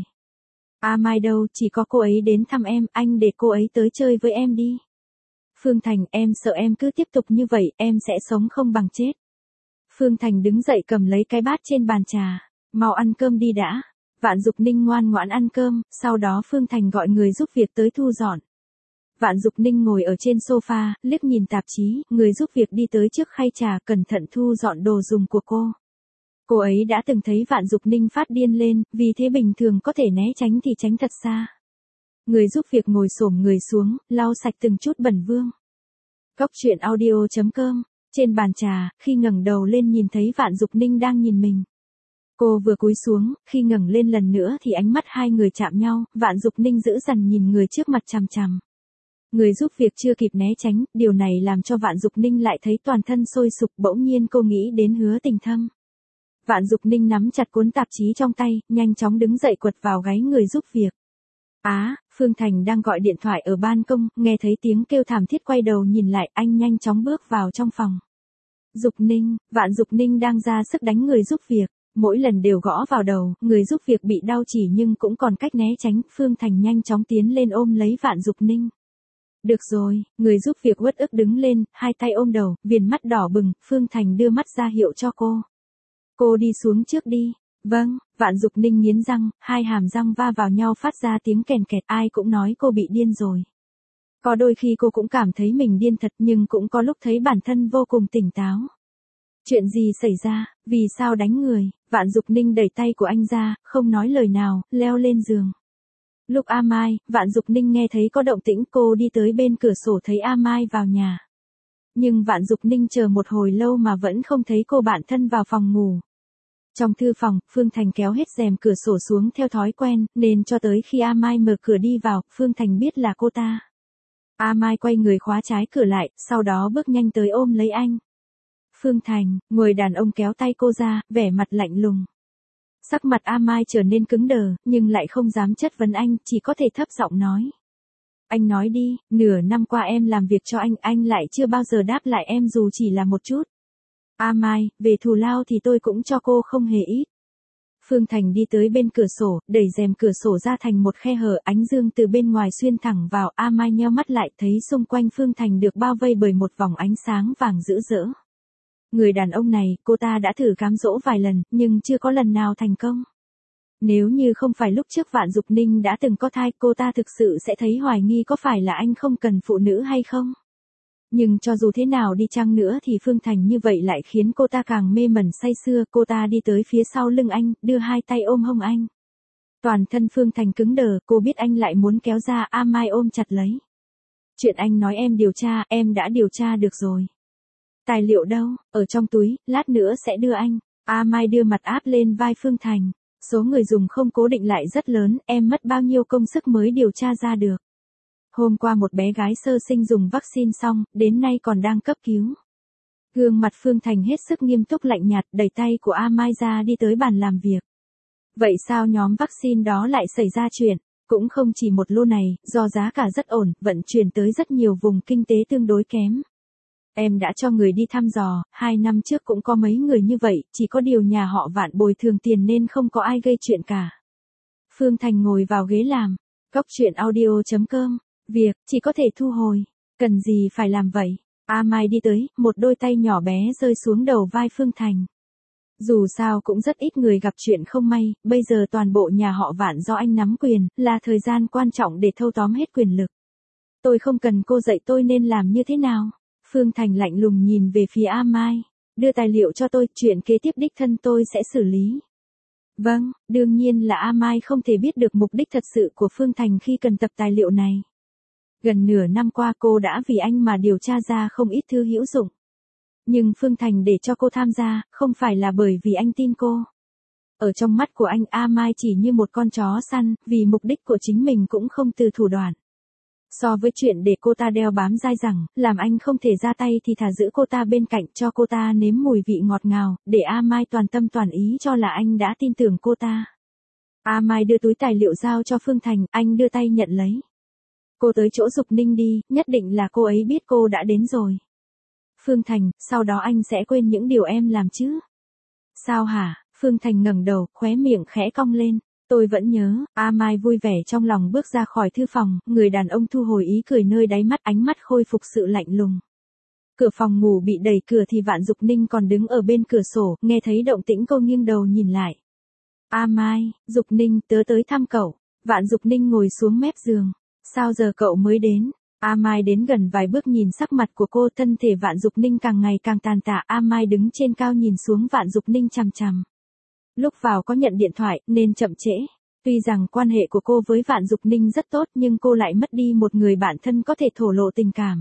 Mai đâu, chỉ có cô ấy đến thăm em, anh để cô ấy tới chơi với em đi. Phương Thành, em sợ em cứ tiếp tục như vậy, em sẽ sống không bằng chết. Phương Thành đứng dậy cầm lấy cái bát trên bàn trà. Mau ăn cơm đi đã. Vạn Dục Ninh ngoan ngoãn ăn cơm, sau đó Phương Thành gọi người giúp việc tới thu dọn. Vạn Dục Ninh ngồi ở trên sofa, liếc nhìn tạp chí, người giúp việc đi tới trước khay trà cẩn thận thu dọn đồ dùng của cô. Cô ấy đã từng thấy Vạn Dục Ninh phát điên lên, vì thế bình thường có thể né tránh thì tránh thật xa. Người giúp việc ngồi xổm người xuống, lau sạch từng chút bẩn vương. Cóc truyện audio.com, trên bàn trà, khi ngẩng đầu lên nhìn thấy Vạn Dục Ninh đang nhìn mình. Cô vừa cúi xuống, khi ngẩng lên lần nữa thì ánh mắt hai người chạm nhau, Vạn Dục Ninh giữ dằn nhìn người trước mặt chằm chằm. Người giúp việc chưa kịp né tránh, điều này làm cho Vạn Dục Ninh lại thấy toàn thân sôi sục, bỗng nhiên cô nghĩ đến Hứa Tình Thâm. Vạn Dục Ninh nắm chặt cuốn tạp chí trong tay, nhanh chóng đứng dậy quật vào gáy người giúp việc. Phương Thành đang gọi điện thoại ở ban công, nghe thấy tiếng kêu thảm thiết quay đầu nhìn lại, anh nhanh chóng bước vào trong phòng. Dục Ninh, Vạn Dục Ninh đang ra sức đánh người giúp việc, mỗi lần đều gõ vào đầu, người giúp việc bị đau chỉ nhưng cũng còn cách né tránh, Phương Thành nhanh chóng tiến lên ôm lấy Vạn Dục Ninh. Được rồi, người giúp việc uất ức đứng lên, hai tay ôm đầu, viền mắt đỏ bừng, Phương Thành đưa mắt ra hiệu cho cô. Cô đi xuống trước đi. Vâng, Vạn Dục Ninh nghiến răng, hai hàm răng va vào nhau phát ra tiếng kèn kẹt, ai cũng nói cô bị điên rồi. Có đôi khi cô cũng cảm thấy mình điên thật nhưng cũng có lúc thấy bản thân vô cùng tỉnh táo. Chuyện gì xảy ra, vì sao đánh người? Vạn Dục Ninh đẩy tay của anh ra, không nói lời nào, leo lên giường. Lúc Mai, Vạn Dục Ninh nghe thấy có động tĩnh, cô đi tới bên cửa sổ thấy Mai vào nhà. Nhưng Vạn Dục Ninh chờ một hồi lâu mà vẫn không thấy cô bạn thân vào phòng ngủ. Trong thư phòng, Phương Thành kéo hết rèm cửa sổ xuống theo thói quen, nên cho tới khi Mai mở cửa đi vào, Phương Thành biết là cô ta. Mai quay người khóa trái cửa lại, sau đó bước nhanh tới ôm lấy anh. Phương Thành, người đàn ông kéo tay cô ra, vẻ mặt lạnh lùng. Sắc mặt Mai trở nên cứng đờ, nhưng lại không dám chất vấn anh, chỉ có thể thấp giọng nói. Anh nói đi, nửa năm qua em làm việc cho anh lại chưa bao giờ đáp lại em dù chỉ là một chút. Mai, về thù lao thì tôi cũng cho cô không hề ít. Phương Thành đi tới bên cửa sổ, đẩy rèm cửa sổ ra thành một khe hở, ánh dương từ bên ngoài xuyên thẳng vào. Mai nheo mắt lại, thấy xung quanh Phương Thành được bao vây bởi một vòng ánh sáng vàng rực rỡ. Người đàn ông này, cô ta đã thử cám dỗ vài lần, nhưng chưa có lần nào thành công. Nếu như không phải lúc trước Vạn Dục Ninh đã từng có thai, cô ta thực sự sẽ thấy hoài nghi có phải là anh không cần phụ nữ hay không. Nhưng cho dù thế nào đi chăng nữa thì Phương Thành như vậy lại khiến cô ta càng mê mẩn say sưa. Cô ta đi tới phía sau lưng anh, đưa hai tay ôm hông anh. Toàn thân Phương Thành cứng đờ, cô biết anh lại muốn kéo ra. Mai ôm chặt lấy. Chuyện anh nói em điều tra, em đã điều tra được rồi. Tài liệu đâu? Ở trong túi, lát nữa sẽ đưa anh. Mai đưa mặt áp lên vai Phương Thành. Số người dùng không cố định lại rất lớn, em mất bao nhiêu công sức mới điều tra ra được. Hôm qua một bé gái sơ sinh dùng vaccine xong, đến nay còn đang cấp cứu. Gương mặt Phương Thành hết sức nghiêm túc lạnh nhạt, đẩy tay của Mai ra đi tới bàn làm việc. Vậy sao nhóm vaccine đó lại xảy ra chuyện? Cũng không chỉ một lô này, do giá cả rất ổn, vận chuyển tới rất nhiều vùng kinh tế tương đối kém. Em đã cho người đi thăm dò, 2 năm trước cũng có mấy người như vậy, chỉ có điều nhà họ Vạn bồi thường tiền nên không có ai gây chuyện cả. Phương Thành ngồi vào ghế làm. Cóc truyện audio.com. Việc, chỉ có thể thu hồi. Cần gì phải làm vậy? A Mai đi tới, một đôi tay nhỏ bé rơi xuống đầu vai Phương Thành. Dù sao cũng rất ít người gặp chuyện không may, bây giờ toàn bộ nhà họ Vạn do anh nắm quyền, là thời gian quan trọng để thâu tóm hết quyền lực. Tôi không cần cô dạy tôi nên làm như thế nào. Phương Thành lạnh lùng nhìn về phía A Mai. Đưa tài liệu cho tôi, chuyện kế tiếp đích thân tôi sẽ xử lý. Vâng, đương nhiên là A Mai không thể biết được mục đích thật sự của Phương Thành khi cần tập tài liệu này. Gần nửa năm qua cô đã vì anh mà điều tra ra không ít thứ hữu dụng. Nhưng Phương Thành để cho cô tham gia, không phải là bởi vì anh tin cô. Ở trong mắt của anh, A Mai chỉ như một con chó săn, vì mục đích của chính mình cũng không từ thủ đoạn. So với chuyện để cô ta đeo bám dai dẳng, làm anh không thể ra tay thì thà giữ cô ta bên cạnh cho cô ta nếm mùi vị ngọt ngào, để A Mai toàn tâm toàn ý cho là anh đã tin tưởng cô ta. A Mai đưa túi tài liệu giao cho Phương Thành, anh đưa tay nhận lấy. Cô tới chỗ Dục Ninh đi, nhất định là cô ấy biết cô đã đến rồi. Phương Thành, sau đó anh sẽ quên những điều em làm chứ? Sao hả? Phương Thành ngẩng đầu, khóe miệng khẽ cong lên. Tôi vẫn nhớ. A Mai vui vẻ trong lòng bước ra khỏi thư phòng, người đàn ông thu hồi ý cười nơi đáy mắt, ánh mắt khôi phục sự lạnh lùng. Cửa phòng ngủ bị đẩy cửa thì Vạn Dục Ninh còn đứng ở bên cửa sổ, nghe thấy động tĩnh cô nghiêng đầu nhìn lại. A Mai, Dục Ninh, tớ tới thăm cậu. Vạn Dục Ninh ngồi xuống mép giường. Sao giờ cậu mới đến? A Mai đến gần vài bước nhìn sắc mặt của cô, thân thể Vạn Dục Ninh càng ngày càng tàn tạ. A Mai đứng trên cao nhìn xuống Vạn Dục Ninh chằm chằm. Lúc vào có nhận điện thoại, nên chậm trễ. Tuy rằng quan hệ của cô với Vạn Dục Ninh rất tốt nhưng cô lại mất đi một người bạn thân có thể thổ lộ tình cảm.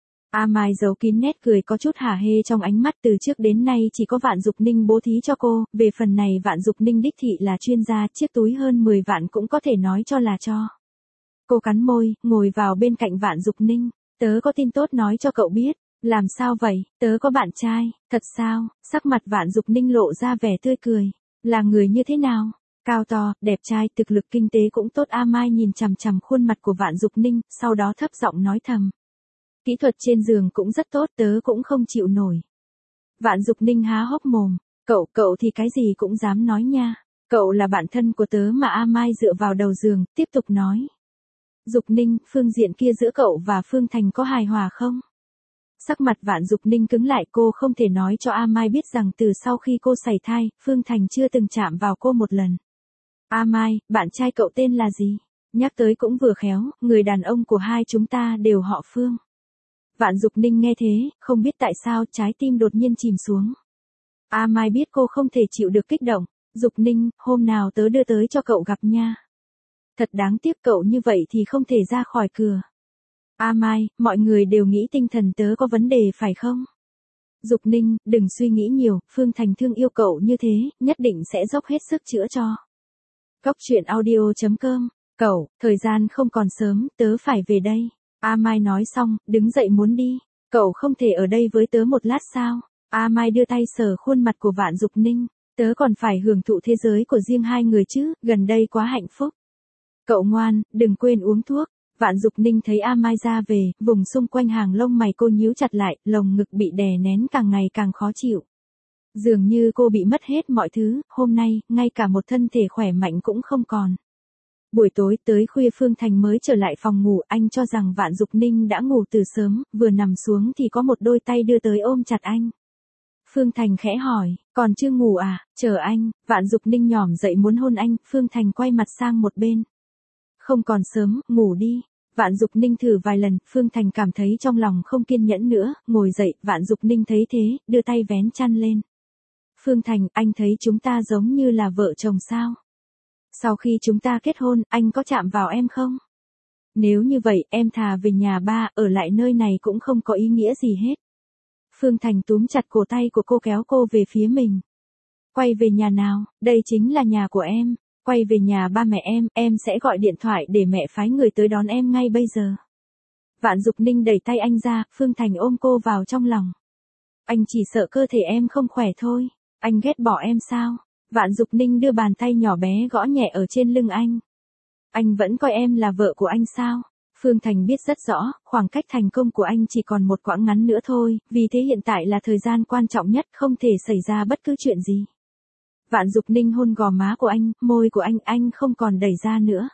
A Mai giấu kín nét cười có chút hả hê trong ánh mắt, từ trước đến nay chỉ có Vạn Dục Ninh bố thí cho cô, về phần này Vạn Dục Ninh đích thị là chuyên gia, chiếc túi hơn 10 vạn cũng có thể nói cho là cho. Cô cắn môi, ngồi vào bên cạnh Vạn Dục Ninh. Tớ có tin tốt nói cho cậu biết. Làm sao vậy? Tớ có bạn trai. Thật sao? Sắc mặt Vạn Dục Ninh lộ ra vẻ tươi cười. Là người như thế nào? Cao to, đẹp trai, thực lực kinh tế cũng tốt. A Mai nhìn chằm chằm khuôn mặt của Vạn Dục Ninh, sau đó thấp giọng nói thầm. Kỹ thuật trên giường cũng rất tốt, tớ cũng không chịu nổi. Vạn Dục Ninh há hốc mồm. Cậu thì cái gì cũng dám nói nha. Cậu là bạn thân của tớ mà. A Mai dựa vào đầu giường, tiếp tục nói. Dục Ninh, phương diện kia giữa cậu và Phương Thành có hài hòa không? Sắc mặt Vạn Dục Ninh cứng lại, cô không thể nói cho A Mai biết rằng từ sau khi cô sảy thai, Phương Thành chưa từng chạm vào cô một lần. A Mai, bạn trai cậu tên là gì? Nhắc tới cũng vừa khéo, người đàn ông của hai chúng ta đều họ Phương. Vạn Dục Ninh nghe thế, không biết tại sao trái tim đột nhiên chìm xuống. A Mai biết cô không thể chịu được kích động. Dục Ninh, hôm nào tớ đưa tới cho cậu gặp nha. Thật đáng tiếc cậu như vậy thì không thể ra khỏi cửa. A Mai, mọi người đều nghĩ tinh thần tớ có vấn đề phải không? Dục Ninh, đừng suy nghĩ nhiều, Phương Thành thương yêu cậu như thế, nhất định sẽ dốc hết sức chữa cho. Cóc truyện audio.com. Cậu, thời gian không còn sớm, tớ phải về đây. A Mai nói xong, đứng dậy muốn đi. Cậu không thể ở đây với tớ một lát sao? A Mai đưa tay sờ khuôn mặt của Vạn Dục Ninh. Tớ còn phải hưởng thụ thế giới của riêng hai người chứ, gần đây quá hạnh phúc. Cậu ngoan, đừng quên uống thuốc. Vạn Dục Ninh thấy A Mai ra về, vùng xung quanh hàng lông mày cô nhíu chặt lại, lồng ngực bị đè nén càng ngày càng khó chịu. Dường như cô bị mất hết mọi thứ, hôm nay, ngay cả một thân thể khỏe mạnh cũng không còn. Buổi tối tới khuya Phương Thành mới trở lại phòng ngủ, anh cho rằng Vạn Dục Ninh đã ngủ từ sớm, vừa nằm xuống thì có một đôi tay đưa tới ôm chặt anh. Phương Thành khẽ hỏi, còn chưa ngủ à, chờ anh. Vạn Dục Ninh nhỏm dậy muốn hôn anh, Phương Thành quay mặt sang một bên. Không còn sớm, ngủ đi. Vạn Dục Ninh thử vài lần, Phương Thành cảm thấy trong lòng không kiên nhẫn nữa, ngồi dậy, Vạn Dục Ninh thấy thế, đưa tay vén chăn lên. Phương Thành, anh thấy chúng ta giống như là vợ chồng sao? Sau khi chúng ta kết hôn, anh có chạm vào em không? Nếu như vậy, em thà về nhà ba, ở lại nơi này cũng không có ý nghĩa gì hết. Phương Thành túm chặt cổ tay của cô kéo cô về phía mình. Quay về nhà nào, đây chính là nhà của em. Quay về nhà ba mẹ em sẽ gọi điện thoại để mẹ phái người tới đón em ngay bây giờ. Vạn Dục Ninh đẩy tay anh ra, Phương Thành ôm cô vào trong lòng. Anh chỉ sợ cơ thể em không khỏe thôi. Anh ghét bỏ em sao? Vạn Dục Ninh đưa bàn tay nhỏ bé gõ nhẹ ở trên lưng anh. Anh vẫn coi em là vợ của anh sao? Phương Thành biết rất rõ, khoảng cách thành công của anh chỉ còn một quãng ngắn nữa thôi, vì thế hiện tại là thời gian quan trọng nhất, không thể xảy ra bất cứ chuyện gì. Vạn Dục Ninh hôn gò má của anh, môi của anh không còn đẩy ra nữa.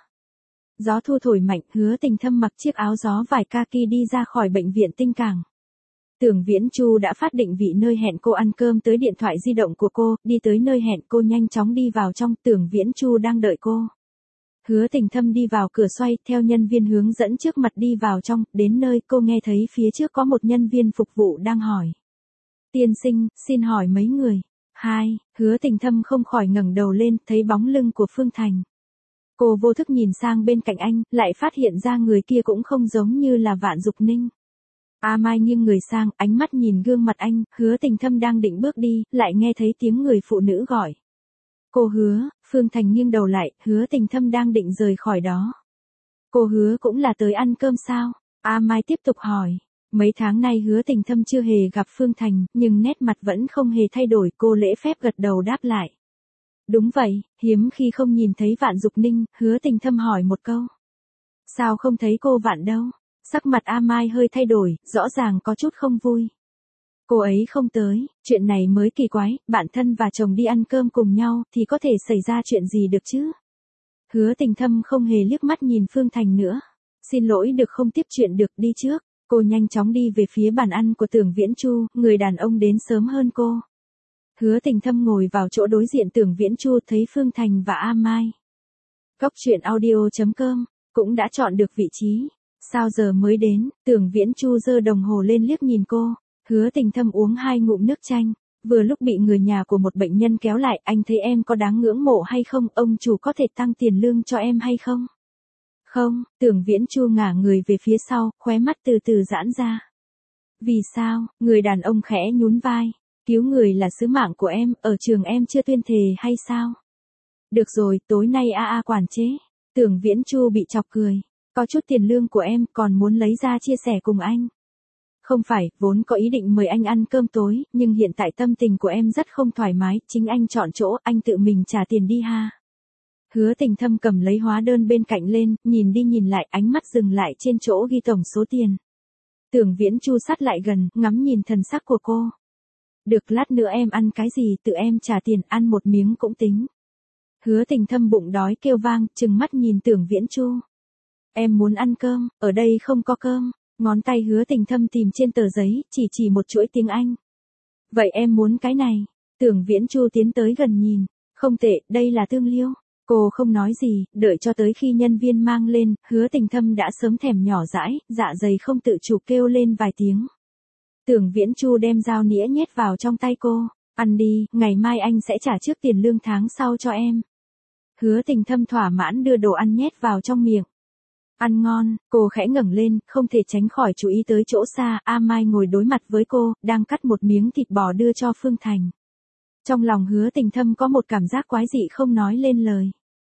Gió thu thổi mạnh, Hứa Tình Thâm mặc chiếc áo gió vải kaki đi ra khỏi bệnh viện Tinh Cảng. Tưởng Viễn Chu đã phát định vị nơi hẹn cô ăn cơm tới điện thoại di động của cô, đi tới nơi hẹn cô nhanh chóng đi vào trong, Tưởng Viễn Chu đang đợi cô. Hứa Tình Thâm đi vào cửa xoay, theo nhân viên hướng dẫn trước mặt đi vào trong, đến nơi cô nghe thấy phía trước có một nhân viên phục vụ đang hỏi. Tiên sinh, xin hỏi mấy người? Hai, Hứa Tình Thâm không khỏi ngẩng đầu lên, thấy bóng lưng của Phương Thành. Cô vô thức nhìn sang bên cạnh anh, lại phát hiện ra người kia cũng không giống như là Vạn Dục Ninh. A Mai nghiêng người sang, ánh mắt nhìn gương mặt anh, Hứa Tình Thâm đang định bước đi, lại nghe thấy tiếng người phụ nữ gọi. Cô Hứa, Phương Thành nghiêng đầu lại, Hứa Tình Thâm đang định rời khỏi đó. Cô Hứa cũng là tới ăn cơm sao? A Mai tiếp tục hỏi. Mấy tháng nay Hứa Tình Thâm chưa hề gặp Phương Thành, nhưng nét mặt vẫn không hề thay đổi, cô lễ phép gật đầu đáp lại. Đúng vậy, hiếm khi không nhìn thấy Vạn Dục Ninh, Hứa Tình Thâm hỏi một câu. Sao không thấy cô Vạn đâu? Sắc mặt A Mai hơi thay đổi, rõ ràng có chút không vui. Cô ấy không tới, chuyện này mới kỳ quái, bạn thân và chồng đi ăn cơm cùng nhau thì có thể xảy ra chuyện gì được chứ? Hứa Tình Thâm không hề liếc mắt nhìn Phương Thành nữa. Xin lỗi được không tiếp chuyện được, đi trước. Cô nhanh chóng đi về phía bàn ăn của Tưởng Viễn Chu, người đàn ông đến sớm hơn cô. Hứa Tình Thâm ngồi vào chỗ đối diện Tưởng Viễn Chu, thấy Phương Thành và A Mai. Góc truyện audio.com cũng đã chọn được vị trí. Sao giờ mới đến? Tưởng Viễn Chu giơ đồng hồ lên liếc nhìn cô. Hứa Tình Thâm uống 2 ngụm nước chanh, vừa lúc bị người nhà của một bệnh nhân kéo lại, anh thấy em có đáng ngưỡng mộ hay không, ông chủ có thể tăng tiền lương cho em hay không? Không, Tưởng Viễn Chu ngả người về phía sau, khóe mắt từ từ giãn ra. Vì sao? Người đàn ông khẽ nhún vai. Cứu người là sứ mạng của em, ở trường em chưa tuyên thề hay sao? Được rồi, tối nay a quản chế. Tưởng Viễn Chu bị chọc cười. Có chút tiền lương của em, còn muốn lấy ra chia sẻ cùng anh. Không phải, vốn có ý định mời anh ăn cơm tối, nhưng hiện tại tâm tình của em rất không thoải mái, chính anh chọn chỗ, anh tự mình trả tiền đi ha. Hứa Tình Thâm cầm lấy hóa đơn bên cạnh lên, nhìn đi nhìn lại, ánh mắt dừng lại trên chỗ ghi tổng số tiền. Tưởng Viễn Chu sát lại gần, ngắm nhìn thần sắc của cô. Được, lát nữa em ăn cái gì tự em trả tiền, ăn một miếng cũng tính. Hứa Tình Thâm bụng đói kêu vang, trừng mắt nhìn Tưởng Viễn Chu. Em muốn ăn cơm, ở đây không có cơm. Ngón tay Hứa Tình Thâm tìm trên tờ giấy, chỉ một chuỗi tiếng Anh. Vậy em muốn cái này. Tưởng Viễn Chu tiến tới gần nhìn. Không tệ, đây là tương liêu. Cô không nói gì, đợi cho tới khi nhân viên mang lên, Hứa Tình Thâm đã sớm thèm nhỏ dãi, dạ dày không tự chủ kêu lên vài tiếng. Tưởng Viễn Chu đem dao nĩa nhét vào trong tay cô. Ăn đi, ngày mai anh sẽ trả trước tiền lương tháng sau cho em. Hứa Tình Thâm thỏa mãn đưa đồ ăn nhét vào trong miệng. Ăn ngon, cô khẽ ngẩng lên, không thể tránh khỏi chú ý tới chỗ xa, A Mai ngồi đối mặt với cô, đang cắt một miếng thịt bò đưa cho Phương Thành. Trong lòng Hứa Tình Thâm có một cảm giác quái dị không nói lên lời.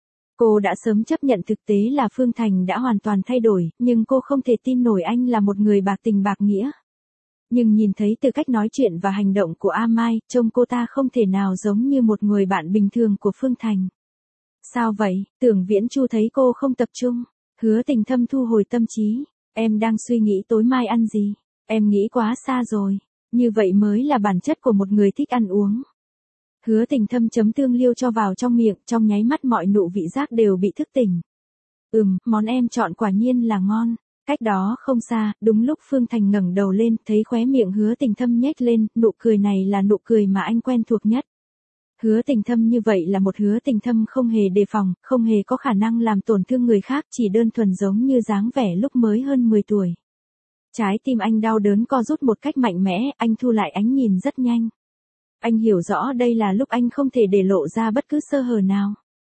Cô đã sớm chấp nhận thực tế là Phương Thành đã hoàn toàn thay đổi, nhưng cô không thể tin nổi anh là một người bạc tình bạc nghĩa. Nhưng nhìn thấy từ cách nói chuyện và hành động của A Mai, trông cô ta không thể nào giống như một người bạn bình thường của Phương Thành. Sao vậy? Tưởng Viễn Chu thấy cô không tập trung. Hứa Tình Thâm thu hồi tâm trí. Em đang suy nghĩ tối mai ăn gì? Em nghĩ quá xa rồi. Như vậy mới là bản chất của một người thích ăn uống. Hứa Tình Thâm chấm tương liêu cho vào trong miệng, trong nháy mắt mọi nụ vị giác đều bị thức tỉnh. Món em chọn quả nhiên là ngon. Cách đó không xa, đúng lúc Phương Thành ngẩng đầu lên, thấy khóe miệng Hứa Tình Thâm nhếch lên, nụ cười này là nụ cười mà anh quen thuộc nhất. Hứa Tình Thâm như vậy là một Hứa Tình Thâm không hề đề phòng, không hề có khả năng làm tổn thương người khác, chỉ đơn thuần giống như dáng vẻ lúc mới hơn 10 tuổi. Trái tim anh đau đớn co rút một cách mạnh mẽ, anh thu lại ánh nhìn rất nhanh. Anh hiểu rõ đây là lúc anh không thể để lộ ra bất cứ sơ hở nào.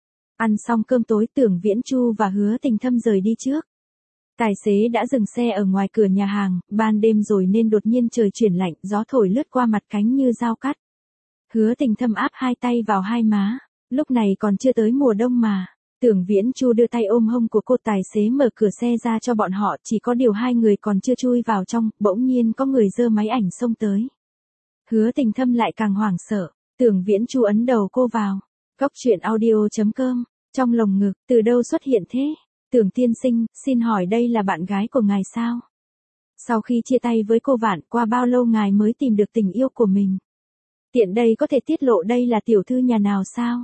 Ăn xong cơm tối, Tưởng Viễn Chu và Hứa Tình Thâm rời đi trước. Tài xế đã dừng xe ở ngoài cửa nhà hàng, ban đêm rồi nên đột nhiên trời chuyển lạnh, gió thổi lướt qua mặt cánh như dao cắt. Hứa Tình Thâm áp hai tay vào hai má, lúc này còn chưa tới mùa đông mà. Tưởng Viễn Chu đưa tay ôm hông của cô, tài xế mở cửa xe ra cho bọn họ, chỉ có điều hai người còn chưa chui vào trong, bỗng nhiên có người giơ máy ảnh xông tới. Hứa Tình Thâm lại càng hoảng sợ, Tưởng Viễn Chu ấn đầu cô vào. Góc truyện audio.com, trong lồng ngực, từ đâu xuất hiện thế? Tưởng tiên sinh, xin hỏi đây là bạn gái của ngài sao? Sau khi chia tay với cô Vạn, qua bao lâu ngài mới tìm được tình yêu của mình? Tiện đây có thể tiết lộ đây là tiểu thư nhà nào sao?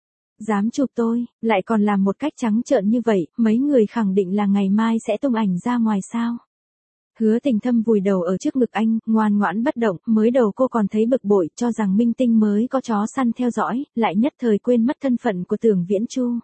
Dám chụp tôi, lại còn làm một cách trắng trợn như vậy, mấy người khẳng định là ngày mai sẽ tung ảnh ra ngoài sao? Hứa Tình Thâm vùi đầu ở trước ngực anh, ngoan ngoãn bất động, mới đầu cô còn thấy bực bội, cho rằng minh tinh mới có chó săn theo dõi, lại nhất thời quên mất thân phận của Tưởng Viễn Chu.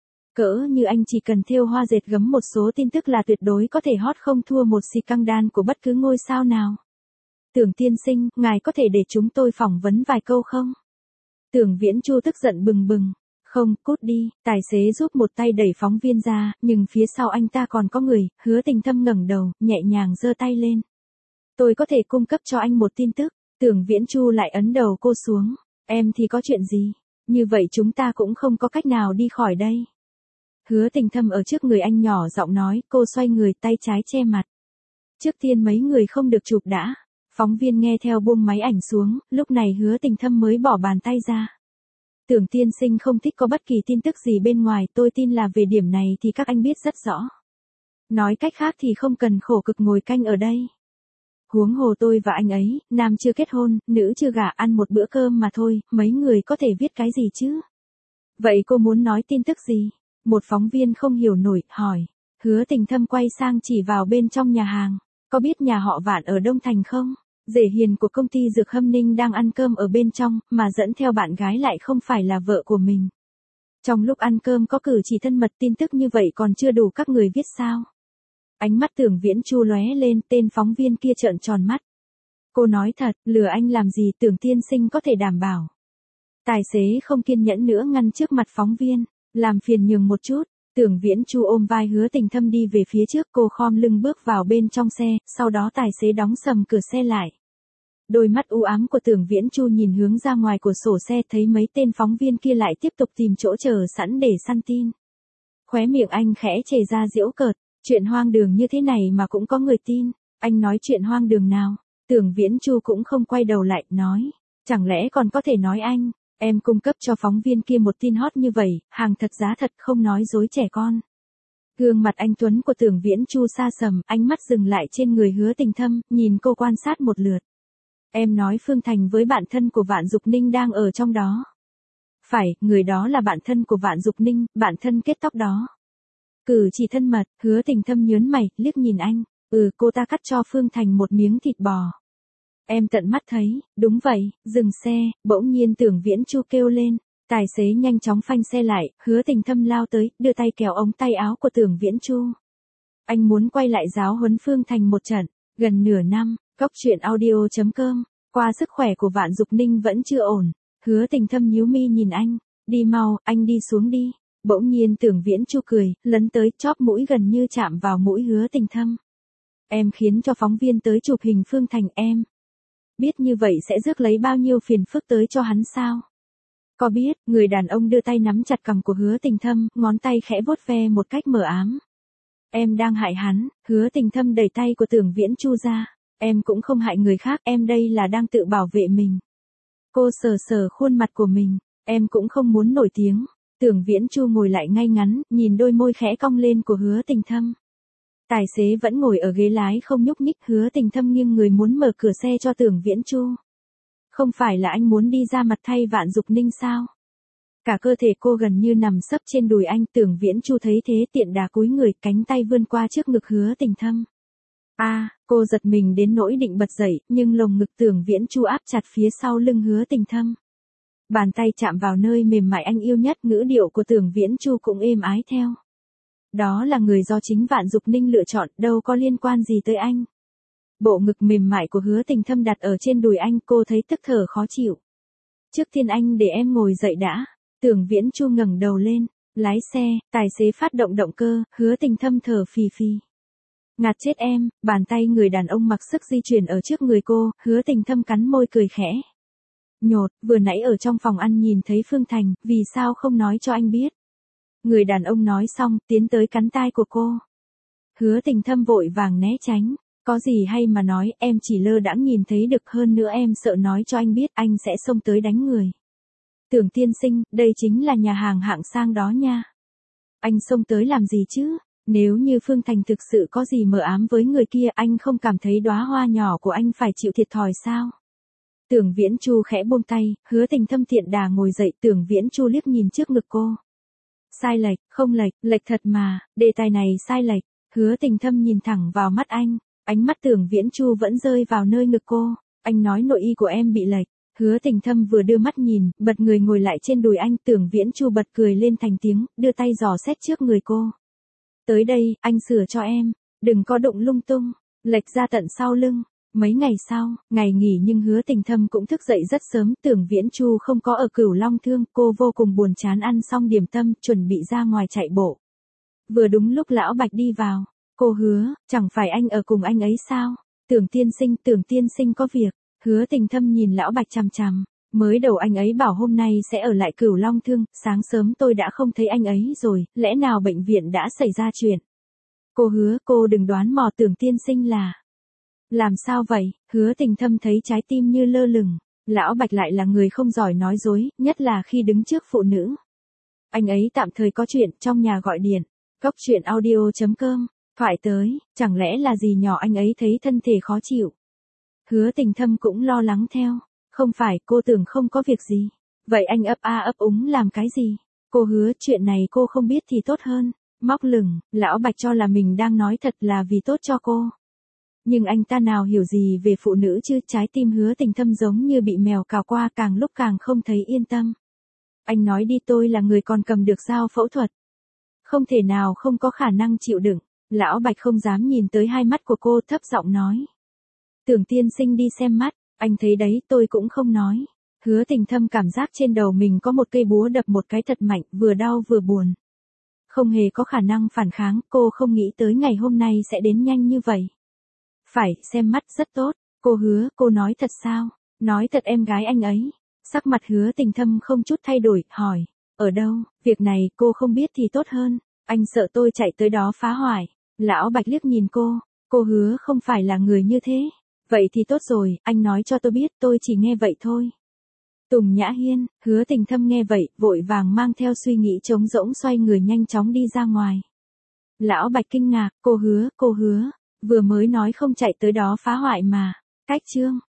Cỡ như anh chỉ cần thêu hoa dệt gấm một số tin tức là tuyệt đối có thể hot không thua một xì căng đan của bất cứ ngôi sao nào. Tưởng tiên sinh, ngài có thể để chúng tôi phỏng vấn vài câu không? Tưởng Viễn Chu tức giận bừng bừng. Không, cút đi, tài xế giúp một tay đẩy phóng viên ra, nhưng phía sau anh ta còn có người. Hứa Tình Thâm ngẩng đầu, nhẹ nhàng giơ tay lên. Tôi có thể cung cấp cho anh một tin tức. Tưởng Viễn Chu lại ấn đầu cô xuống. Em thì có chuyện gì? Như vậy chúng ta cũng không có cách nào đi khỏi đây. Hứa Tình Thâm ở trước người anh nhỏ giọng nói, cô xoay người, tay trái che mặt. Trước tiên mấy người không được chụp đã. Phóng viên nghe theo buông máy ảnh xuống, lúc này Hứa Tình Thâm mới bỏ bàn tay ra. Tưởng tiên sinh không thích có bất kỳ tin tức gì bên ngoài, tôi tin là về điểm này thì các anh biết rất rõ. Nói cách khác thì không cần khổ cực ngồi canh ở đây. Huống hồ tôi và anh ấy, nam chưa kết hôn, nữ chưa gả, ăn một bữa cơm mà thôi, mấy người có thể viết cái gì chứ? Vậy cô muốn nói tin tức gì? Một phóng viên không hiểu nổi, hỏi. Hứa Tình Thâm quay sang chỉ vào bên trong nhà hàng. Có biết nhà họ Vạn ở Đông Thành không? Rể hiền của công ty Dược Hâm Ninh đang ăn cơm ở bên trong, mà dẫn theo bạn gái lại không phải là vợ của mình. Trong lúc ăn cơm có cử chỉ thân mật, tin tức như vậy còn chưa đủ các người viết sao? Ánh mắt Tưởng Viễn Chu lóe lên, tên phóng viên kia trợn tròn mắt. Cô nói thật, lừa anh làm gì? Tưởng tiên sinh có thể đảm bảo. Tài xế không kiên nhẫn nữa ngăn trước mặt phóng viên, làm phiền nhường một chút. Tưởng Viễn Chu ôm vai Hứa Tình Thâm đi về phía trước, cô khom lưng bước vào bên trong xe, sau đó tài xế đóng sầm cửa xe lại. Đôi mắt u ám của Tưởng Viễn Chu nhìn hướng ra ngoài cửa sổ xe, thấy mấy tên phóng viên kia lại tiếp tục tìm chỗ chờ sẵn để săn tin. Khóe miệng anh khẽ chề ra giễu cợt, chuyện hoang đường như thế này mà cũng có người tin, anh nói chuyện hoang đường nào? Tưởng Viễn Chu cũng không quay đầu lại, nói, chẳng lẽ còn có thể nói anh? Em cung cấp cho phóng viên kia một tin hot như vậy, hàng thật giá thật, không nói dối trẻ con. Gương mặt anh tuấn của Tưởng Viễn Chu xa sầm, ánh mắt dừng lại trên người Hứa Tình Thâm, nhìn cô quan sát một lượt. Em nói Phương Thành với bạn thân của Vạn Dục Ninh đang ở trong đó. Phải, người đó là bạn thân của Vạn Dục Ninh, bạn thân kết tóc đó. Cử chỉ thân mật, Hứa Tình Thâm nhớn mày, liếc nhìn anh. Cô ta cắt cho Phương Thành một miếng thịt bò. Em tận mắt thấy, đúng vậy, dừng xe, bỗng nhiên Tưởng Viễn Chu kêu lên. Tài xế nhanh chóng phanh xe lại, Hứa Tình Thâm lao tới, đưa tay kéo ống tay áo của Tưởng Viễn Chu. Anh muốn quay lại giáo huấn Phương Thành một trận. Gần nửa năm, Cóc Truyện Audio.com, qua sức khỏe của Vạn Dục Ninh vẫn chưa ổn. Hứa Tình Thâm nhíu mi nhìn anh, đi mau, anh đi xuống đi. Bỗng nhiên Tưởng Viễn Chu cười, lấn tới, chóp mũi gần như chạm vào mũi Hứa Tình Thâm. Em khiến cho phóng viên tới chụp hình Phương Thành, em biết như vậy sẽ rước lấy bao nhiêu phiền phức tới cho hắn sao? Có biết? Người đàn ông đưa tay nắm chặt cằm của Hứa Tình Thâm, ngón tay khẽ vuốt ve một cách mờ ám. Em đang hại hắn. Hứa Tình Thâm đẩy tay của Tưởng Viễn Chu ra. Em cũng không hại người khác, em đây là đang tự bảo vệ mình. Cô sờ sờ khuôn mặt của mình, em cũng không muốn nổi tiếng. Tưởng Viễn Chu ngồi lại ngay ngắn, nhìn đôi môi khẽ cong lên của Hứa Tình Thâm. Tài xế vẫn ngồi ở ghế lái không nhúc nhích, Hứa Tình Thâm nghiêng người muốn mở cửa xe cho Tưởng Viễn Chu. Không phải là anh muốn đi ra mặt thay Vạn Dục Ninh sao? Cả cơ thể cô gần như nằm sấp trên đùi anh. Tưởng Viễn Chu thấy thế tiện đà cúi người, cánh tay vươn qua trước ngực Hứa Tình Thâm. Cô giật mình đến nỗi định bật dậy, nhưng lồng ngực Tưởng Viễn Chu áp chặt phía sau lưng Hứa Tình Thâm. Bàn tay chạm vào nơi mềm mại anh yêu nhất, ngữ điệu của Tưởng Viễn Chu cũng êm ái theo. Đó là người do chính Vạn Dục Ninh lựa chọn, đâu có liên quan gì tới anh. Bộ ngực mềm mại của Hứa Tình Thâm đặt ở trên đùi anh, cô thấy tức thở khó chịu. Trước tiên anh để em ngồi dậy đã. Tưởng Viễn Chu ngẩng đầu lên, lái xe, tài xế phát động động cơ, Hứa Tình Thâm thở phì phì. Ngạt chết em, bàn tay người đàn ông mặc sức di chuyển ở trước người cô, Hứa Tình Thâm cắn môi cười khẽ. Nhột, vừa nãy ở trong phòng ăn nhìn thấy Phương Thành, vì sao không nói cho anh biết? Người đàn ông nói xong, tiến tới cắn tai của cô. Hứa Tình Thâm vội vàng né tránh. Có gì hay mà nói, em chỉ lơ đãng nhìn thấy được, hơn nữa em sợ nói cho anh biết, anh sẽ xông tới đánh người. Tưởng tiên sinh, đây chính là nhà hàng hạng sang đó nha. Anh xông tới làm gì chứ? Nếu như Phương Thành thực sự có gì mờ ám với người kia, anh không cảm thấy đóa hoa nhỏ của anh phải chịu thiệt thòi sao? Tưởng Viễn Chu khẽ buông tay, Hứa Tình Thâm tiện đà ngồi dậy, Tưởng Viễn Chu liếc nhìn trước ngực cô. Sai lệch, không lệch, lệch thật mà, đề tài này sai lệch. Hứa Tình Thâm nhìn thẳng vào mắt anh, ánh mắt Tưởng Viễn Chu vẫn rơi vào nơi ngực cô. Anh nói nội y của em bị lệch. Hứa Tình Thâm vừa đưa mắt nhìn, bật người ngồi lại trên đùi anh, Tưởng Viễn Chu bật cười lên thành tiếng, đưa tay dò xét trước người cô. Tới đây, anh sửa cho em, đừng có đụng lung tung, lệch ra tận sau lưng. Mấy ngày sau, ngày nghỉ nhưng Hứa Tình Thâm cũng thức dậy rất sớm, Tưởng Viễn Chu không có ở Cửu Long Thương, cô vô cùng buồn chán, ăn xong điểm tâm, chuẩn bị ra ngoài chạy bộ. Vừa đúng lúc Lão Bạch đi vào, cô Hứa, chẳng phải anh ở cùng anh ấy sao? Tưởng tiên sinh có việc. Hứa Tình Thâm nhìn Lão Bạch chằm chằm, mới đầu anh ấy bảo hôm nay sẽ ở lại Cửu Long Thương, sáng sớm tôi đã không thấy anh ấy rồi, lẽ nào bệnh viện đã xảy ra chuyện? Cô Hứa, cô đừng đoán mò, Tưởng tiên sinh là... Làm sao vậy? Hứa Tình Thâm thấy trái tim như lơ lửng, Lão Bạch lại là người không giỏi nói dối, nhất là khi đứng trước phụ nữ. Anh ấy tạm thời có chuyện, trong nhà gọi điện. Góc chuyện audio.com, thoại tới, chẳng lẽ là gì nhỏ anh ấy thấy thân thể khó chịu? Hứa Tình Thâm cũng lo lắng theo. Không phải, cô tưởng không có việc gì. Vậy anh ấp a ấp úng làm cái gì? Cô Hứa, chuyện này cô không biết thì tốt hơn. Móc lửng, Lão Bạch cho là mình đang nói thật là vì tốt cho cô. Nhưng anh ta nào hiểu gì về phụ nữ chứ, trái tim Hứa Tình Thâm giống như bị mèo cào qua, càng lúc càng không thấy yên tâm. Anh nói đi, tôi là người còn cầm được dao phẫu thuật. Không thể nào không có khả năng chịu đựng. Lão Bạch không dám nhìn tới hai mắt của cô, thấp giọng nói. Tưởng tiên sinh đi xem mắt, anh thấy đấy, tôi cũng không nói. Hứa Tình Thâm cảm giác trên đầu mình có một cây búa đập một cái thật mạnh, vừa đau vừa buồn. Không hề có khả năng phản kháng, cô không nghĩ tới ngày hôm nay sẽ đến nhanh như vậy. Phải, xem mắt rất tốt. Cô Hứa, cô nói thật sao? Nói thật em gái anh ấy. Sắc mặt Hứa Tình Thâm không chút thay đổi, hỏi. Ở đâu? Việc này cô không biết thì tốt hơn. Anh sợ tôi chạy tới đó phá hoại. Lão Bạch liếc nhìn cô. Cô Hứa không phải là người như thế. Vậy thì tốt rồi, anh nói cho tôi biết, tôi chỉ nghe vậy thôi. Tùng Nhã Hiên, Hứa Tình Thâm nghe vậy, vội vàng mang theo suy nghĩ trống rỗng xoay người nhanh chóng đi ra ngoài. Lão Bạch kinh ngạc, cô Hứa, vừa mới nói không chạy tới đó phá hoại mà. Cách chương.